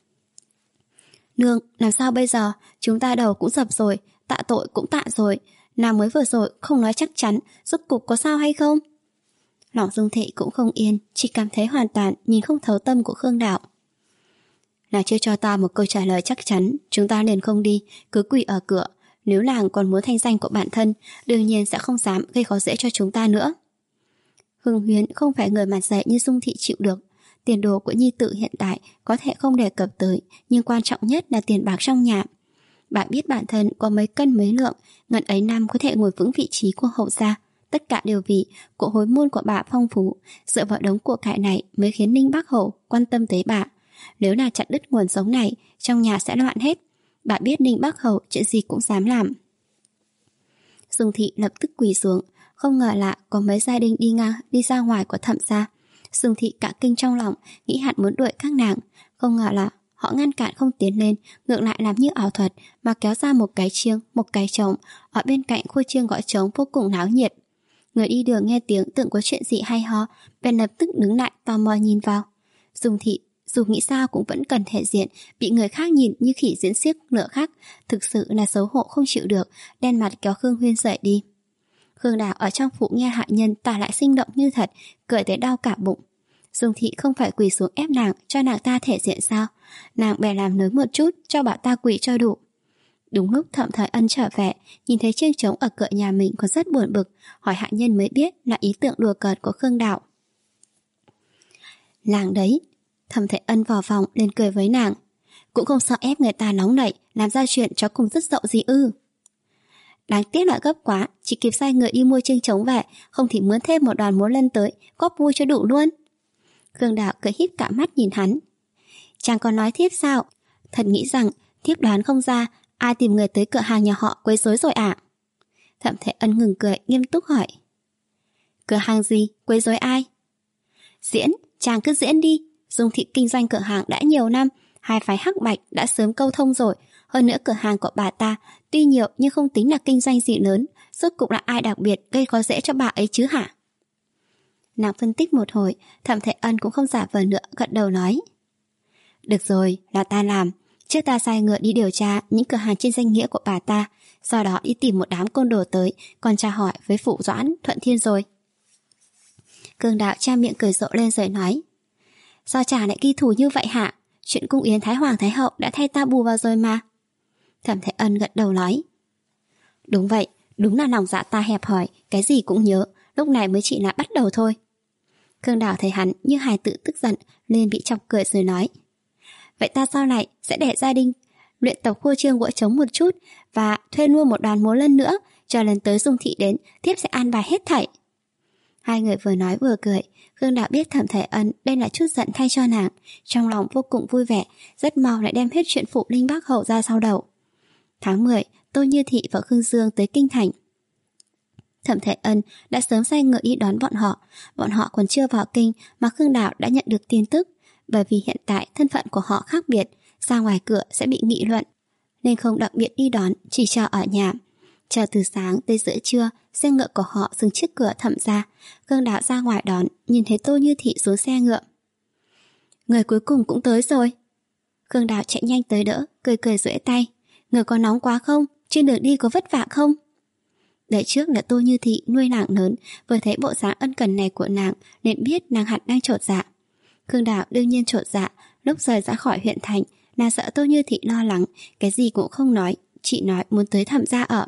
Nương, làm sao bây giờ? Chúng ta đầu cũng dập rồi, tạ tội cũng tạ rồi, nàng mới vừa rồi không nói chắc chắn, rốt cục có sao hay không? Lòng Dung Thị cũng không yên, chỉ cảm thấy hoàn toàn nhìn không thấu tâm của Khương Đạo. Là chưa cho ta một câu trả lời chắc chắn, chúng ta liền không đi, cứ quỳ ở cửa. Nếu làng còn muốn thanh danh của bản thân, đương nhiên sẽ không dám gây khó dễ cho chúng ta nữa. Hưng Huyến không phải người mặt dày như Dung Thị chịu được. Tiền đồ của nhi tử hiện tại có thể không đề cập tới, nhưng quan trọng nhất là tiền bạc trong nhà. Bà biết bản thân có mấy cân mấy lượng, ngần ấy năm có thể ngồi vững vị trí của hậu gia. Tất cả đều vì của hối môn của bà phong phú, dựa vào đống của cải này mới khiến Ninh Bắc Hầu quan tâm tới bà. Nếu là chặt đứt nguồn sống này, trong nhà sẽ loạn hết. Bà biết Ninh Bắc Hầu chuyện gì cũng dám làm. Dung Thị lập tức quỳ xuống, không ngờ là có mấy gia đình đi ngang đi ra ngoài của Thẩm gia. Dung Thị cả kinh trong lòng, nghĩ hẳn muốn đuổi các nàng, không ngờ là họ ngăn cản không tiến lên, ngược lại làm như ảo thuật mà kéo ra một cái chiêng, một cái trống ở bên cạnh khu chiêng gõ trống vô cùng náo nhiệt. Người đi đường nghe tiếng tưởng có chuyện gì hay ho, bèn lập tức đứng lại tò mò nhìn vào. Dung Thị dù nghĩ sao cũng vẫn cần thể diện, bị người khác nhìn như khỉ diễn xiếc nửa khác, thực sự là xấu hổ không chịu được, đen mặt kéo Khương Huyên dậy đi. Khương Đào ở trong phủ nghe hạ nhân tả lại sinh động như thật, cười tới đau cả bụng. Dung Thị không phải quỳ xuống ép nàng cho nàng ta thể diện sao? Nàng bèn làm nới một chút cho bảo ta quỳ cho đủ. Đúng lúc Thẩm Thời Ân trở về, nhìn thấy chiêng trống ở cửa nhà mình còn rất buồn bực, hỏi hạ nhân mới biết là ý tưởng đùa cợt của Khương Đào. Làng đấy. Thẩm Thời Ân vào phòng lên cười với nàng, cũng không sợ ép người ta nóng nảy làm ra chuyện chó cùng rất dậu gì ư? Đáng tiếc là gấp quá, chỉ kịp sai người đi mua chiêng trống về, không thì mướn thêm một đoàn múa lân tới, góp vui cho đủ luôn. Khương Đạo cười híp cả mắt nhìn hắn. Chàng còn nói thiếp sao? Thật nghĩ rằng thiếp đoán không ra ai tìm người tới cửa hàng nhà họ quấy rối rồi ạ? À? Thẩm Thời Ân ngừng cười, nghiêm túc hỏi. Cửa hàng gì? Quấy rối ai? Diễn, chàng cứ diễn đi. Dung Thị kinh doanh cửa hàng đã nhiều năm, hai phái hắc bạch đã sớm câu thông rồi. Hơn nữa cửa hàng của bà ta tuy nhiều nhưng không tính là kinh doanh gì lớn, rốt cục là ai đặc biệt gây khó dễ cho bà ấy chứ hả? Nàng phân tích một hồi, Thẩm Thời Ân cũng không giả vờ nữa, gật đầu nói. Được rồi, là ta làm. Trước ta sai ngựa đi điều tra những cửa hàng trên danh nghĩa của bà ta, sau đó đi tìm một đám côn đồ tới, còn tra hỏi với Phụ Doãn, Thuận Thiên rồi. Cương Đạo cha miệng cười rộ lên rồi nói. Sao chàng lại ghi thù như vậy hả? Chuyện cung yến Thái Hoàng Thái Hậu đã thay ta bù vào rồi mà. Thẩm Thời Ân gật đầu nói. Đúng vậy, đúng là lòng dạ ta hẹp hòi, cái gì cũng nhớ, lúc này mới chỉ là bắt đầu thôi. Khương Đào thấy hắn như hài tử tức giận, nên bị chọc cười rồi nói. Vậy ta sau này sẽ để gia đình luyện tập khua chiêng gõ trống một chút và thuê luôn một đoàn múa lân nữa, cho lần tới Dung Thị đến, thiếp sẽ an bài hết thảy. Hai người vừa nói vừa cười. Khương Đạo biết Thẩm Thời Ân đây là chút giận thay cho nàng, trong lòng vô cùng vui vẻ, rất mau lại đem hết chuyện phụ Ninh Bắc Hậu ra sau đầu. Tháng mười, Tô Như Thị và Khương Dương tới kinh thành. Thẩm Thời Ân đã sớm sai ngựa đi đón bọn họ, bọn họ còn chưa vào kinh mà Khương Đạo đã nhận được tin tức, bởi vì hiện tại thân phận của họ khác biệt, ra ngoài cửa sẽ bị nghị luận, nên không đặc biệt đi đón, chỉ chờ ở nhà. Chờ từ sáng tới giữa trưa, xe ngựa của họ dừng trước cửa Thẩm gia. Khương Đạo ra ngoài đón, nhìn thấy Tô Như Thị xuống xe ngựa. Người cuối cùng cũng tới rồi. Khương Đạo chạy nhanh tới đỡ, cười cười duỗi tay. Người có nóng quá không? Trên đường đi có vất vả không? Đợi trước là Tô Như Thị nuôi nàng lớn, vừa thấy bộ dáng ân cần này của nàng nên biết nàng hẳn đang chột dạ. Khương Đạo đương nhiên chột dạ. Lúc rời ra khỏi huyện thành, nàng sợ Tô Như Thị lo lắng, cái gì cũng không nói, chỉ nói muốn tới Thẩm gia ở.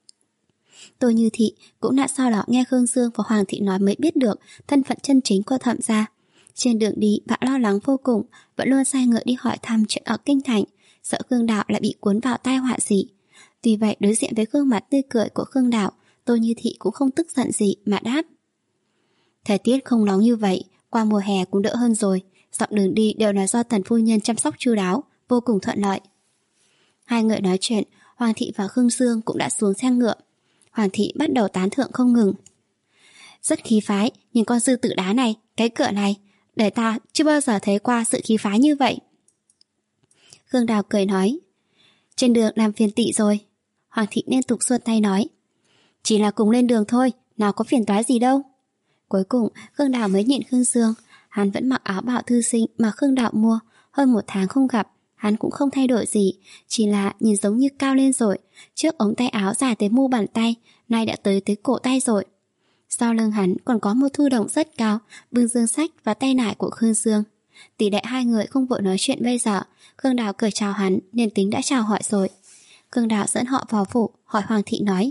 Tô Như Thị cũng đã sau đó nghe Khương Dương và Hoàng Thị nói mới biết được thân phận chân chính của Thẩm gia. Trên đường đi bà lo lắng vô cùng, vẫn luôn sai ngựa đi hỏi thăm chuyện ở kinh thành, sợ Khương Đạo lại bị cuốn vào tai họa gì. Tuy vậy đối diện với gương mặt tươi cười của Khương Đạo, Tô Như Thị cũng không tức giận gì mà đáp. Thời tiết không nóng như vậy, qua mùa hè cũng đỡ hơn rồi, dọc đường đi đều là do Tần phu nhân chăm sóc chu đáo, vô cùng thuận lợi. Hai người nói chuyện, Hoàng Thị và Khương Dương cũng đã xuống xe ngựa. Hoàng Thị bắt đầu tán thưởng không ngừng. Rất khí phái, nhìn con sư tử đá này, cái cửa này, để ta chưa bao giờ thấy qua sự khí phái như vậy. Khương Đào cười nói, trên đường làm phiền tị rồi. Hoàng Thị liên tục xuôi tay nói, chỉ là cùng lên đường thôi, nào có phiền toái gì đâu. Cuối cùng Khương Đào mới nhịn Khương Dương. Hắn vẫn mặc áo bào thư sinh mà Khương Đạo mua, hơn một tháng không gặp, hắn cũng không thay đổi gì, chỉ là nhìn giống như cao lên rồi. Trước ống tay áo dài tới mu bàn tay, nay đã tới tới cổ tay rồi. Sau lưng hắn còn có một thư đồng rất cao, bưng dương sách và tay nải của Khương Dương. Tỷ đệ hai người không vội nói chuyện bây giờ, Khương Đào cười chào hắn nên tính đã chào hỏi rồi. Khương Đào dẫn họ vào phủ, hỏi Hoàng Thị nói,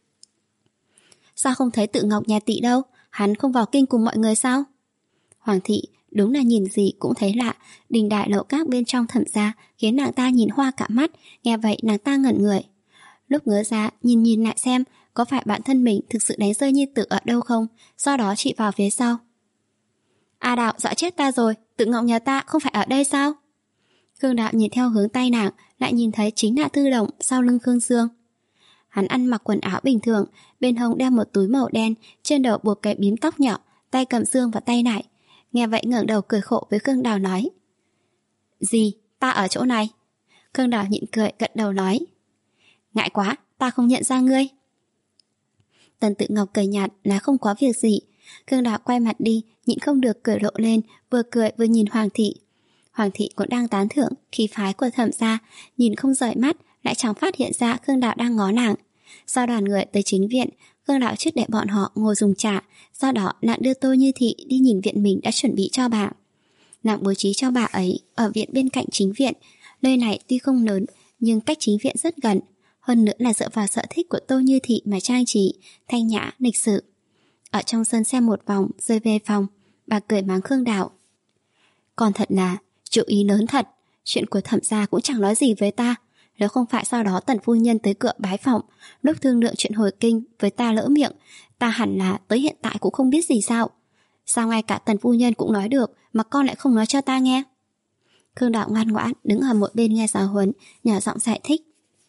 sao không thấy Tự Ngọc nhà Tị đâu, hắn không vào kinh cùng mọi người sao? Hoàng Thị đúng là nhìn gì cũng thấy lạ, đình đại lậu các bên trong Thẩm gia khiến nàng ta nhìn hoa cả mắt, nghe vậy nàng ta ngẩn người. Lúc ngớ ra nhìn nhìn lại xem có phải bản thân mình thực sự đánh rơi Nhi tử ở đâu không, sau đó chị vào phía sau. A Đạo dọa chết ta rồi, Tự Ngọc nhà ta không phải ở đây sao? Khương Đạo nhìn theo hướng tay nàng, lại nhìn thấy chính là Thư Đồng sau lưng Khương Dương. Hắn ăn mặc quần áo bình thường, bên hông đeo một túi màu đen, trên đầu buộc cái bím tóc nhỏ, tay cầm dương và tay nải. Nghe vậy ngẩng đầu cười khổ với Khương Đào nói, gì, ta ở chỗ này? Khương Đào nhịn cười gật đầu nói, ngại quá, ta không nhận ra ngươi. Tần Tự Ngọc cười nhạt là không có việc gì. Khương Đào quay mặt đi, nhịn không được cười lộ lên, vừa cười vừa nhìn Hoàng Thị. Hoàng Thị cũng đang tán thưởng khí phái của Thẩm gia, nhìn không rời mắt, lại chẳng phát hiện ra Khương Đạo đang ngó nàng. Sau đoàn người tới chính viện, Khương Đạo trước để bọn họ ngồi dùng trà, sau đó nàng đưa Tô Như Thị đi nhìn viện mình đã chuẩn bị cho bà. Nàng bố trí cho bà ấy ở viện bên cạnh chính viện. Nơi này tuy không lớn nhưng cách chính viện rất gần, hơn nữa là dựa vào sở thích của Tô Như Thị mà trang trí, thanh nhã, lịch sự. Ở trong sân xem một vòng rồi về phòng, bà cười mắng Khương Đạo, còn thật là chủ ý lớn thật, chuyện của Thẩm gia cũng chẳng nói gì với ta. Nếu không phải sau đó Tần phu nhân tới cửa bái phỏng, lúc thương lượng chuyện hồi kinh với ta lỡ miệng, ta hẳn là tới hiện tại cũng không biết gì sao. Sao ngay cả Tần phu nhân cũng nói được mà con lại không nói cho ta nghe? Khương Đạo ngoan ngoãn đứng ở một bên nghe giáo huấn, nhỏ giọng giải thích,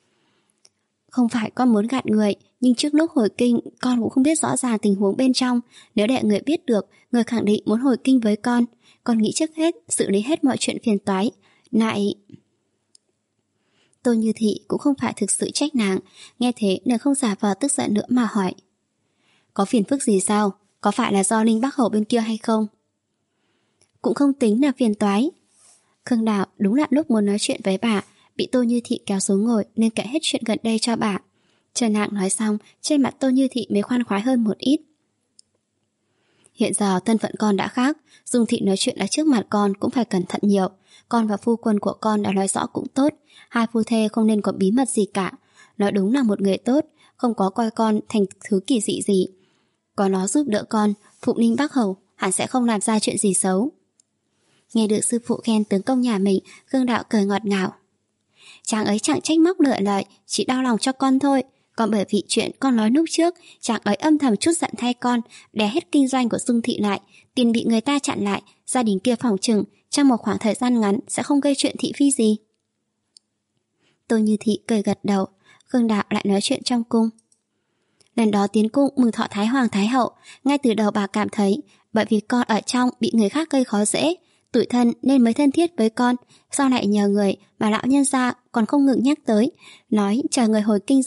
không phải con muốn gạt người, nhưng trước lúc hồi kinh con cũng không biết rõ ràng tình huống bên trong. Nếu để người biết được người khẳng định muốn hồi kinh với con, con nghĩ trước hết xử lý hết mọi chuyện phiền toái. Lại... Tô Như Thị cũng không phải thực sự trách nàng, nghe thế nàng không giả vờ tức giận nữa mà hỏi, có phiền phức gì sao? Có phải là do Linh Bắc Hầu bên kia hay không? Cũng không tính là phiền toái. Khương Đạo đúng là lúc muốn nói chuyện với bà, bị Tô Như Thị kéo xuống ngồi nên kể hết chuyện gần đây cho bà. Chờ nàng nói xong, trên mặt Tô Như Thị mới khoan khoái hơn một ít. Hiện giờ thân phận con đã khác, Dung Thị nói chuyện ở trước mặt con cũng phải cẩn thận nhiều. Con và phu quân của con đã nói rõ cũng tốt, hai phu thê không nên có bí mật gì cả. Nói đúng là một người tốt, không có coi con thành thứ kỳ dị gì. Có nó giúp đỡ con, Phụng Ninh Bắc Hầu hẳn sẽ không làm ra chuyện gì xấu. Nghe được sư phụ khen tướng công nhà mình, Khương Đạo cười ngọt ngào. Chàng ấy chẳng trách móc lựa lời, chỉ đau lòng cho con thôi. Còn bởi vì chuyện con nói lúc trước, chàng ấy âm thầm chút giận thay con, đè hết kinh doanh của Dung Thị lại, tiền bị người ta chặn lại, gia đình kia phòng chừng trong một khoảng thời gian ngắn sẽ không gây chuyện thị phi gì. Tô Như Thị cười gật đầu. Khương Đạo lại nói chuyện trong cung. Lần đó tiến cung mừng thọ Thái Hoàng Thái Hậu, ngay từ đầu bà cảm thấy bởi vì con ở trong bị người khác gây khó dễ, tủi thân nên mới thân thiết với con. Sau lại nhờ người mà lão nhân gia còn không ngừng nhắc tới, nói chờ người hồi kinh rồi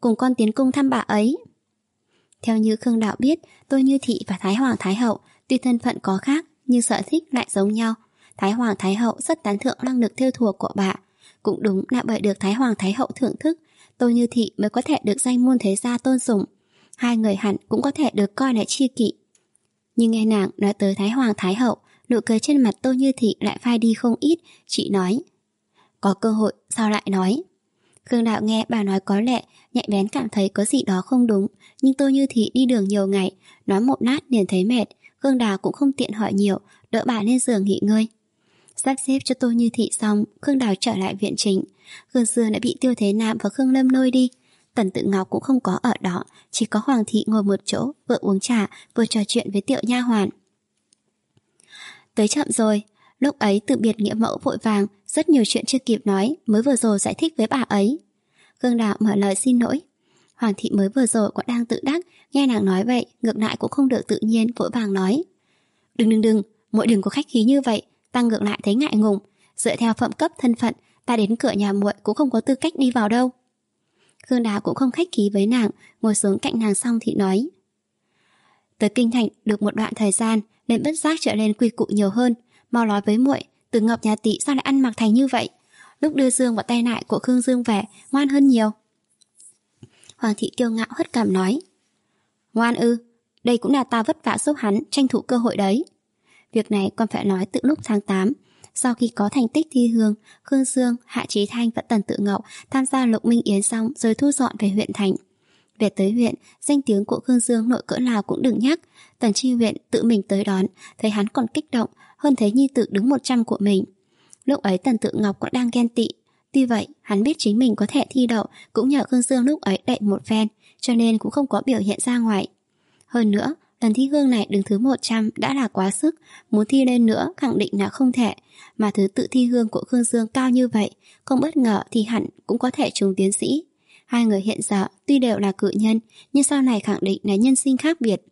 cùng con tiến cung thăm bà ấy. Theo như Khương Đạo biết, Tô Như Thị và Thái Hoàng Thái Hậu tuy thân phận có khác nhưng sở thích lại giống nhau. Thái Hoàng Thái Hậu rất tán thưởng năng lực thêu thùa của bà. Cũng đúng là bởi được Thái Hoàng Thái Hậu thưởng thức, Tô Như Thị mới có thể được danh môn thế gia tôn sùng. Hai người hẳn cũng có thể được coi là tri kỷ. Nhưng nghe nàng nói tới Thái Hoàng Thái Hậu, nụ cười trên mặt Tô Như Thị lại phai đi không ít. Chị nói, có cơ hội sao lại nói. Khương Đạo nghe bà nói có lẽ nhạy bén cảm thấy có gì đó không đúng. Nhưng Tô Như Thị đi đường nhiều ngày, nói một lát liền thấy mệt. Khương Đạo cũng không tiện hỏi nhiều, đỡ bà lên giường nghỉ ngơi. Sắp xếp cho Tô Như Thị xong, Khương Đào trở lại viện chính. Khương Dương đã bị Tiêu Thế Nam và Khương Lâm lôi đi. Tần Tự Ngọc cũng không có ở đó, chỉ có Hoàng thị ngồi một chỗ, vừa uống trà vừa trò chuyện với Tiểu nha hoàn. Tới chậm rồi. Lúc ấy từ biệt nghĩa mẫu vội vàng, rất nhiều chuyện chưa kịp nói, mới vừa rồi giải thích với bà ấy. Khương Đào mở lời xin lỗi. Hoàng thị mới vừa rồi còn đang tự đắc, nghe nàng nói vậy, ngược lại cũng không được tự nhiên, vội vàng nói, đừng đừng đừng, muội đừng có khách khí như vậy, ta ngược lại thấy ngại ngùng. Dựa theo phẩm cấp thân phận, ta đến cửa nhà muội cũng không có tư cách đi vào đâu. Khương Đào cũng không khách khí với nàng, ngồi xuống cạnh nàng xong thì nói, tới kinh thành được một đoạn thời gian nên bất giác trở nên quy củ nhiều hơn. Mau nói với muội, Từ Ngọc nhà tỷ sao lại ăn mặc thành như vậy? Lúc đưa Dương vào tay nại của Khương Dương về, ngoan hơn nhiều. Hoàng thị kiêu ngạo hất cằm nói, ngoan ư? Đây cũng là ta vất vả giúp hắn tranh thủ cơ hội đấy. Việc này còn phải nói từ lúc tháng tám. Sau khi có thành tích thi hương, Khương Dương, Hạ Chí Thanh và Tần Tự Ngọc tham gia Lục Minh Yến xong rồi thu dọn về huyện thành. Về tới huyện, danh tiếng của Khương Dương nội cỡ nào cũng đừng nhắc. Tần Chi Huyện tự mình tới đón, thấy hắn còn kích động hơn thấy nhi tử đứng một trăm của mình. Lúc ấy Tần Tự Ngọc cũng đang ghen tị. Tuy vậy, hắn biết chính mình có thể thi đậu cũng nhờ Khương Dương lúc ấy đậy một phen, cho nên cũng không có biểu hiện ra ngoài. Hơn nữa, lần thi hương này đứng thứ một trăm đã là quá sức, muốn thi lên nữa khẳng định là không thể, mà thứ tự thi hương của Khương Dương cao như vậy, không bất ngờ thì hẳn cũng có thể trúng tiến sĩ. Hai người hiện giờ tuy đều là cử nhân, nhưng sau này khẳng định là nhân sinh khác biệt.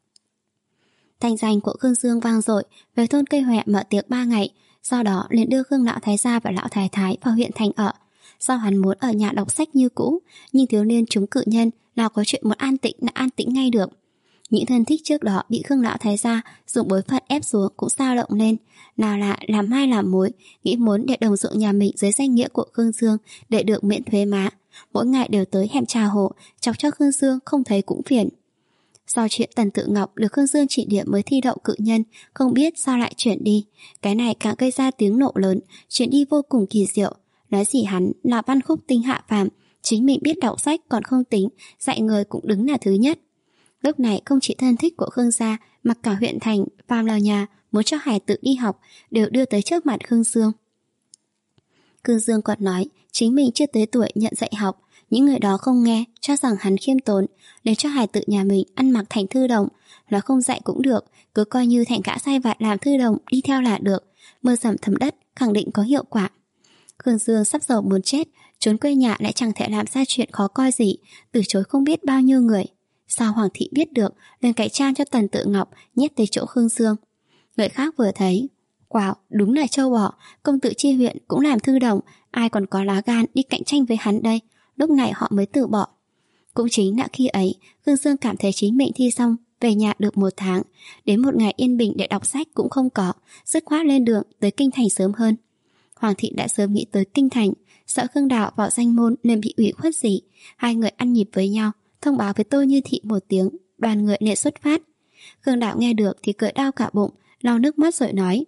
Thành danh của Khương Dương vang dội, về thôn Cây Hoè mở tiệc ba ngày, sau đó liền đưa Khương lão thái gia và lão thái thái vào huyện thành ở. Sao hắn muốn ở nhà đọc sách như cũ, nhưng thiếu niên chúng cử nhân nào có chuyện muốn an tĩnh là an tĩnh ngay được. Những thân thích trước đó bị Khương lão thái gia dùng bối phận ép xuống cũng sao động lên, nào là làm hai làm mối, nghĩ muốn để đồng ruộng nhà mình dưới danh nghĩa của Khương Dương để được miễn thuế má. Mỗi ngày đều tới hẻm trà hộ, chọc cho Khương Dương không thấy cũng phiền. Sau chuyện Tần Tự Ngọc được Khương Dương chỉ điểm mới thi đậu cự nhân, không biết sao lại chuyển đi. Cái này càng gây ra tiếng nộ lớn, chuyển đi vô cùng kỳ diệu. Nói gì hắn là văn khúc tinh hạ phàm, chính mình biết đọc sách còn không tính, dạy người cũng đứng là thứ nhất. Lúc này không chỉ thân thích của Khương gia, mà cả huyện thành, phàm là nhà muốn cho hải tử đi học đều đưa tới trước mặt Khương Dương. Khương Dương còn nói chính mình chưa tới tuổi nhận dạy học. Những người đó không nghe, cho rằng hắn khiêm tốn, để cho hài tử nhà mình ăn mặc thành thư đồng. Nói không dạy cũng được, cứ coi như thành gã sai vặt làm thư đồng đi theo là được. Mưa dầm thấm đất, khẳng định có hiệu quả. Khương Dương sắp giàu muốn chết, trốn quê nhà lại chẳng thể làm ra chuyện khó coi gì, từ chối không biết bao nhiêu người. Sao Hoàng thị biết được, liền cải trang cho Tần Tự Ngọc nhét tới chỗ Khương Dương. Người khác vừa thấy, wow, đúng là châu bò, công tử chi huyện cũng làm thư đồng, ai còn có lá gan đi cạnh tranh với hắn đây. Lúc này họ mới từ bỏ. Cũng chính là khi ấy, Khương Dương cảm thấy chính mình thi xong, về nhà được một tháng, đến một ngày yên bình để đọc sách cũng không có, dứt khoát lên đường tới kinh thành sớm hơn. Hoàng thị đã sớm nghĩ tới kinh thành, sợ Khương Đạo vào danh môn nên bị ủy khuất gì. Hai người ăn nhịp với nhau, thông báo với Tô Như Thị một tiếng, đoàn người liền xuất phát. Khương Đạo nghe được thì cười đau cả bụng, lau nước mắt rồi nói,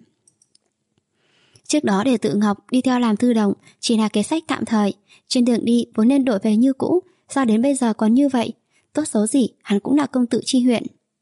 trước đó để Tự Ngọc đi theo làm thư đồng chỉ là kế sách tạm thời, trên đường đi vốn nên đổi về như cũ, sao đến bây giờ còn như vậy? Tốt xấu gì hắn cũng là công tử chi huyện.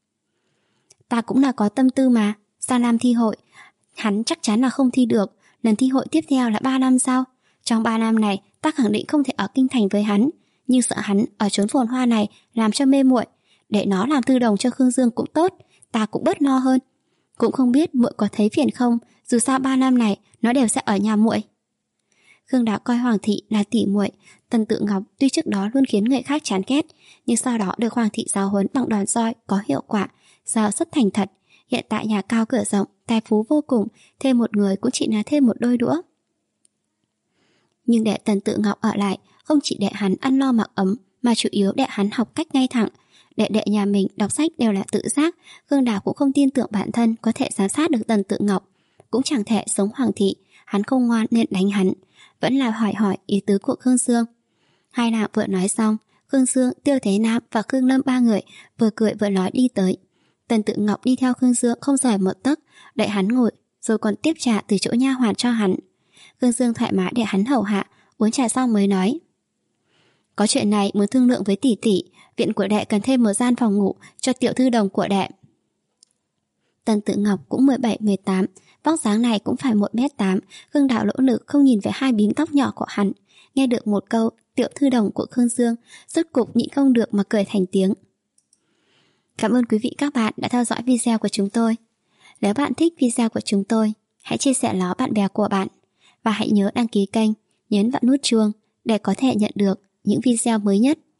Ta cũng là có tâm tư mà, sang năm thi hội hắn chắc chắn là không thi được, lần thi hội tiếp theo là ba năm sau. Trong ba năm này ta khẳng định không thể ở kinh thành với hắn, nhưng sợ hắn ở chốn phồn hoa này làm cho mê muội, để nó làm thư đồng cho Khương Dương cũng tốt, ta cũng bớt no hơn. Cũng không biết muội có thấy phiền không, dù sao ba năm này nó đều sẽ ở nhà muội. Khương Đạo coi Hoàng thị là tỷ muội. Tần Tự Ngọc tuy trước đó luôn khiến người khác chán ghét, nhưng sau đó được Hoàng thị giáo huấn bằng đòn roi có hiệu quả, giờ rất thành thật. Hiện tại nhà cao cửa rộng, tài phú vô cùng, thêm một người cũng chỉ là thêm một đôi đũa. Nhưng để Tần Tự Ngọc ở lại, không chỉ để hắn ăn no mặc ấm, mà chủ yếu đệ hắn học cách ngay thẳng. Đệ đệ nhà mình đọc sách đều là tự giác, Khương Đào cũng không tin tưởng bản thân có thể giám sát được Tần Tự Ngọc. Cũng chẳng thể giống Hoàng thị, hắn không ngoan nên đánh hắn, vẫn là hỏi hỏi ý tứ của Khương Dương. Hai nàng vừa nói xong, Khương Dương, Tiêu Thế Nam và Khương Lâm ba người vừa cười vừa nói đi tới. Tần Tự Ngọc đi theo Khương Dương không rời một tấc, đợi hắn ngồi, rồi còn tiếp trà từ chỗ nha hoàn cho hắn. Khương Dương thoải mái để hắn hầu hạ, uống trà xong mới nói: có chuyện này muốn thương lượng với tỷ tỷ, viện của đệ cần thêm một gian phòng ngủ cho tiểu thư đồng của đệ. Tần Tự Ngọc cũng mười bảy mười tám, vóc dáng này cũng phải một mét tám. Khương Đào lỗ lực không nhìn về hai bím tóc nhỏ của hắn. Nghe được một câu tiểu thư đồng của Khương Dương, rốt cục nhịn không được mà cười thành tiếng. Cảm ơn quý vị các bạn đã theo dõi video của chúng tôi. Nếu bạn thích video của chúng tôi, hãy chia sẻ nó bạn bè của bạn. Và hãy nhớ đăng ký kênh, nhấn vào nút chuông để có thể nhận được những video mới nhất.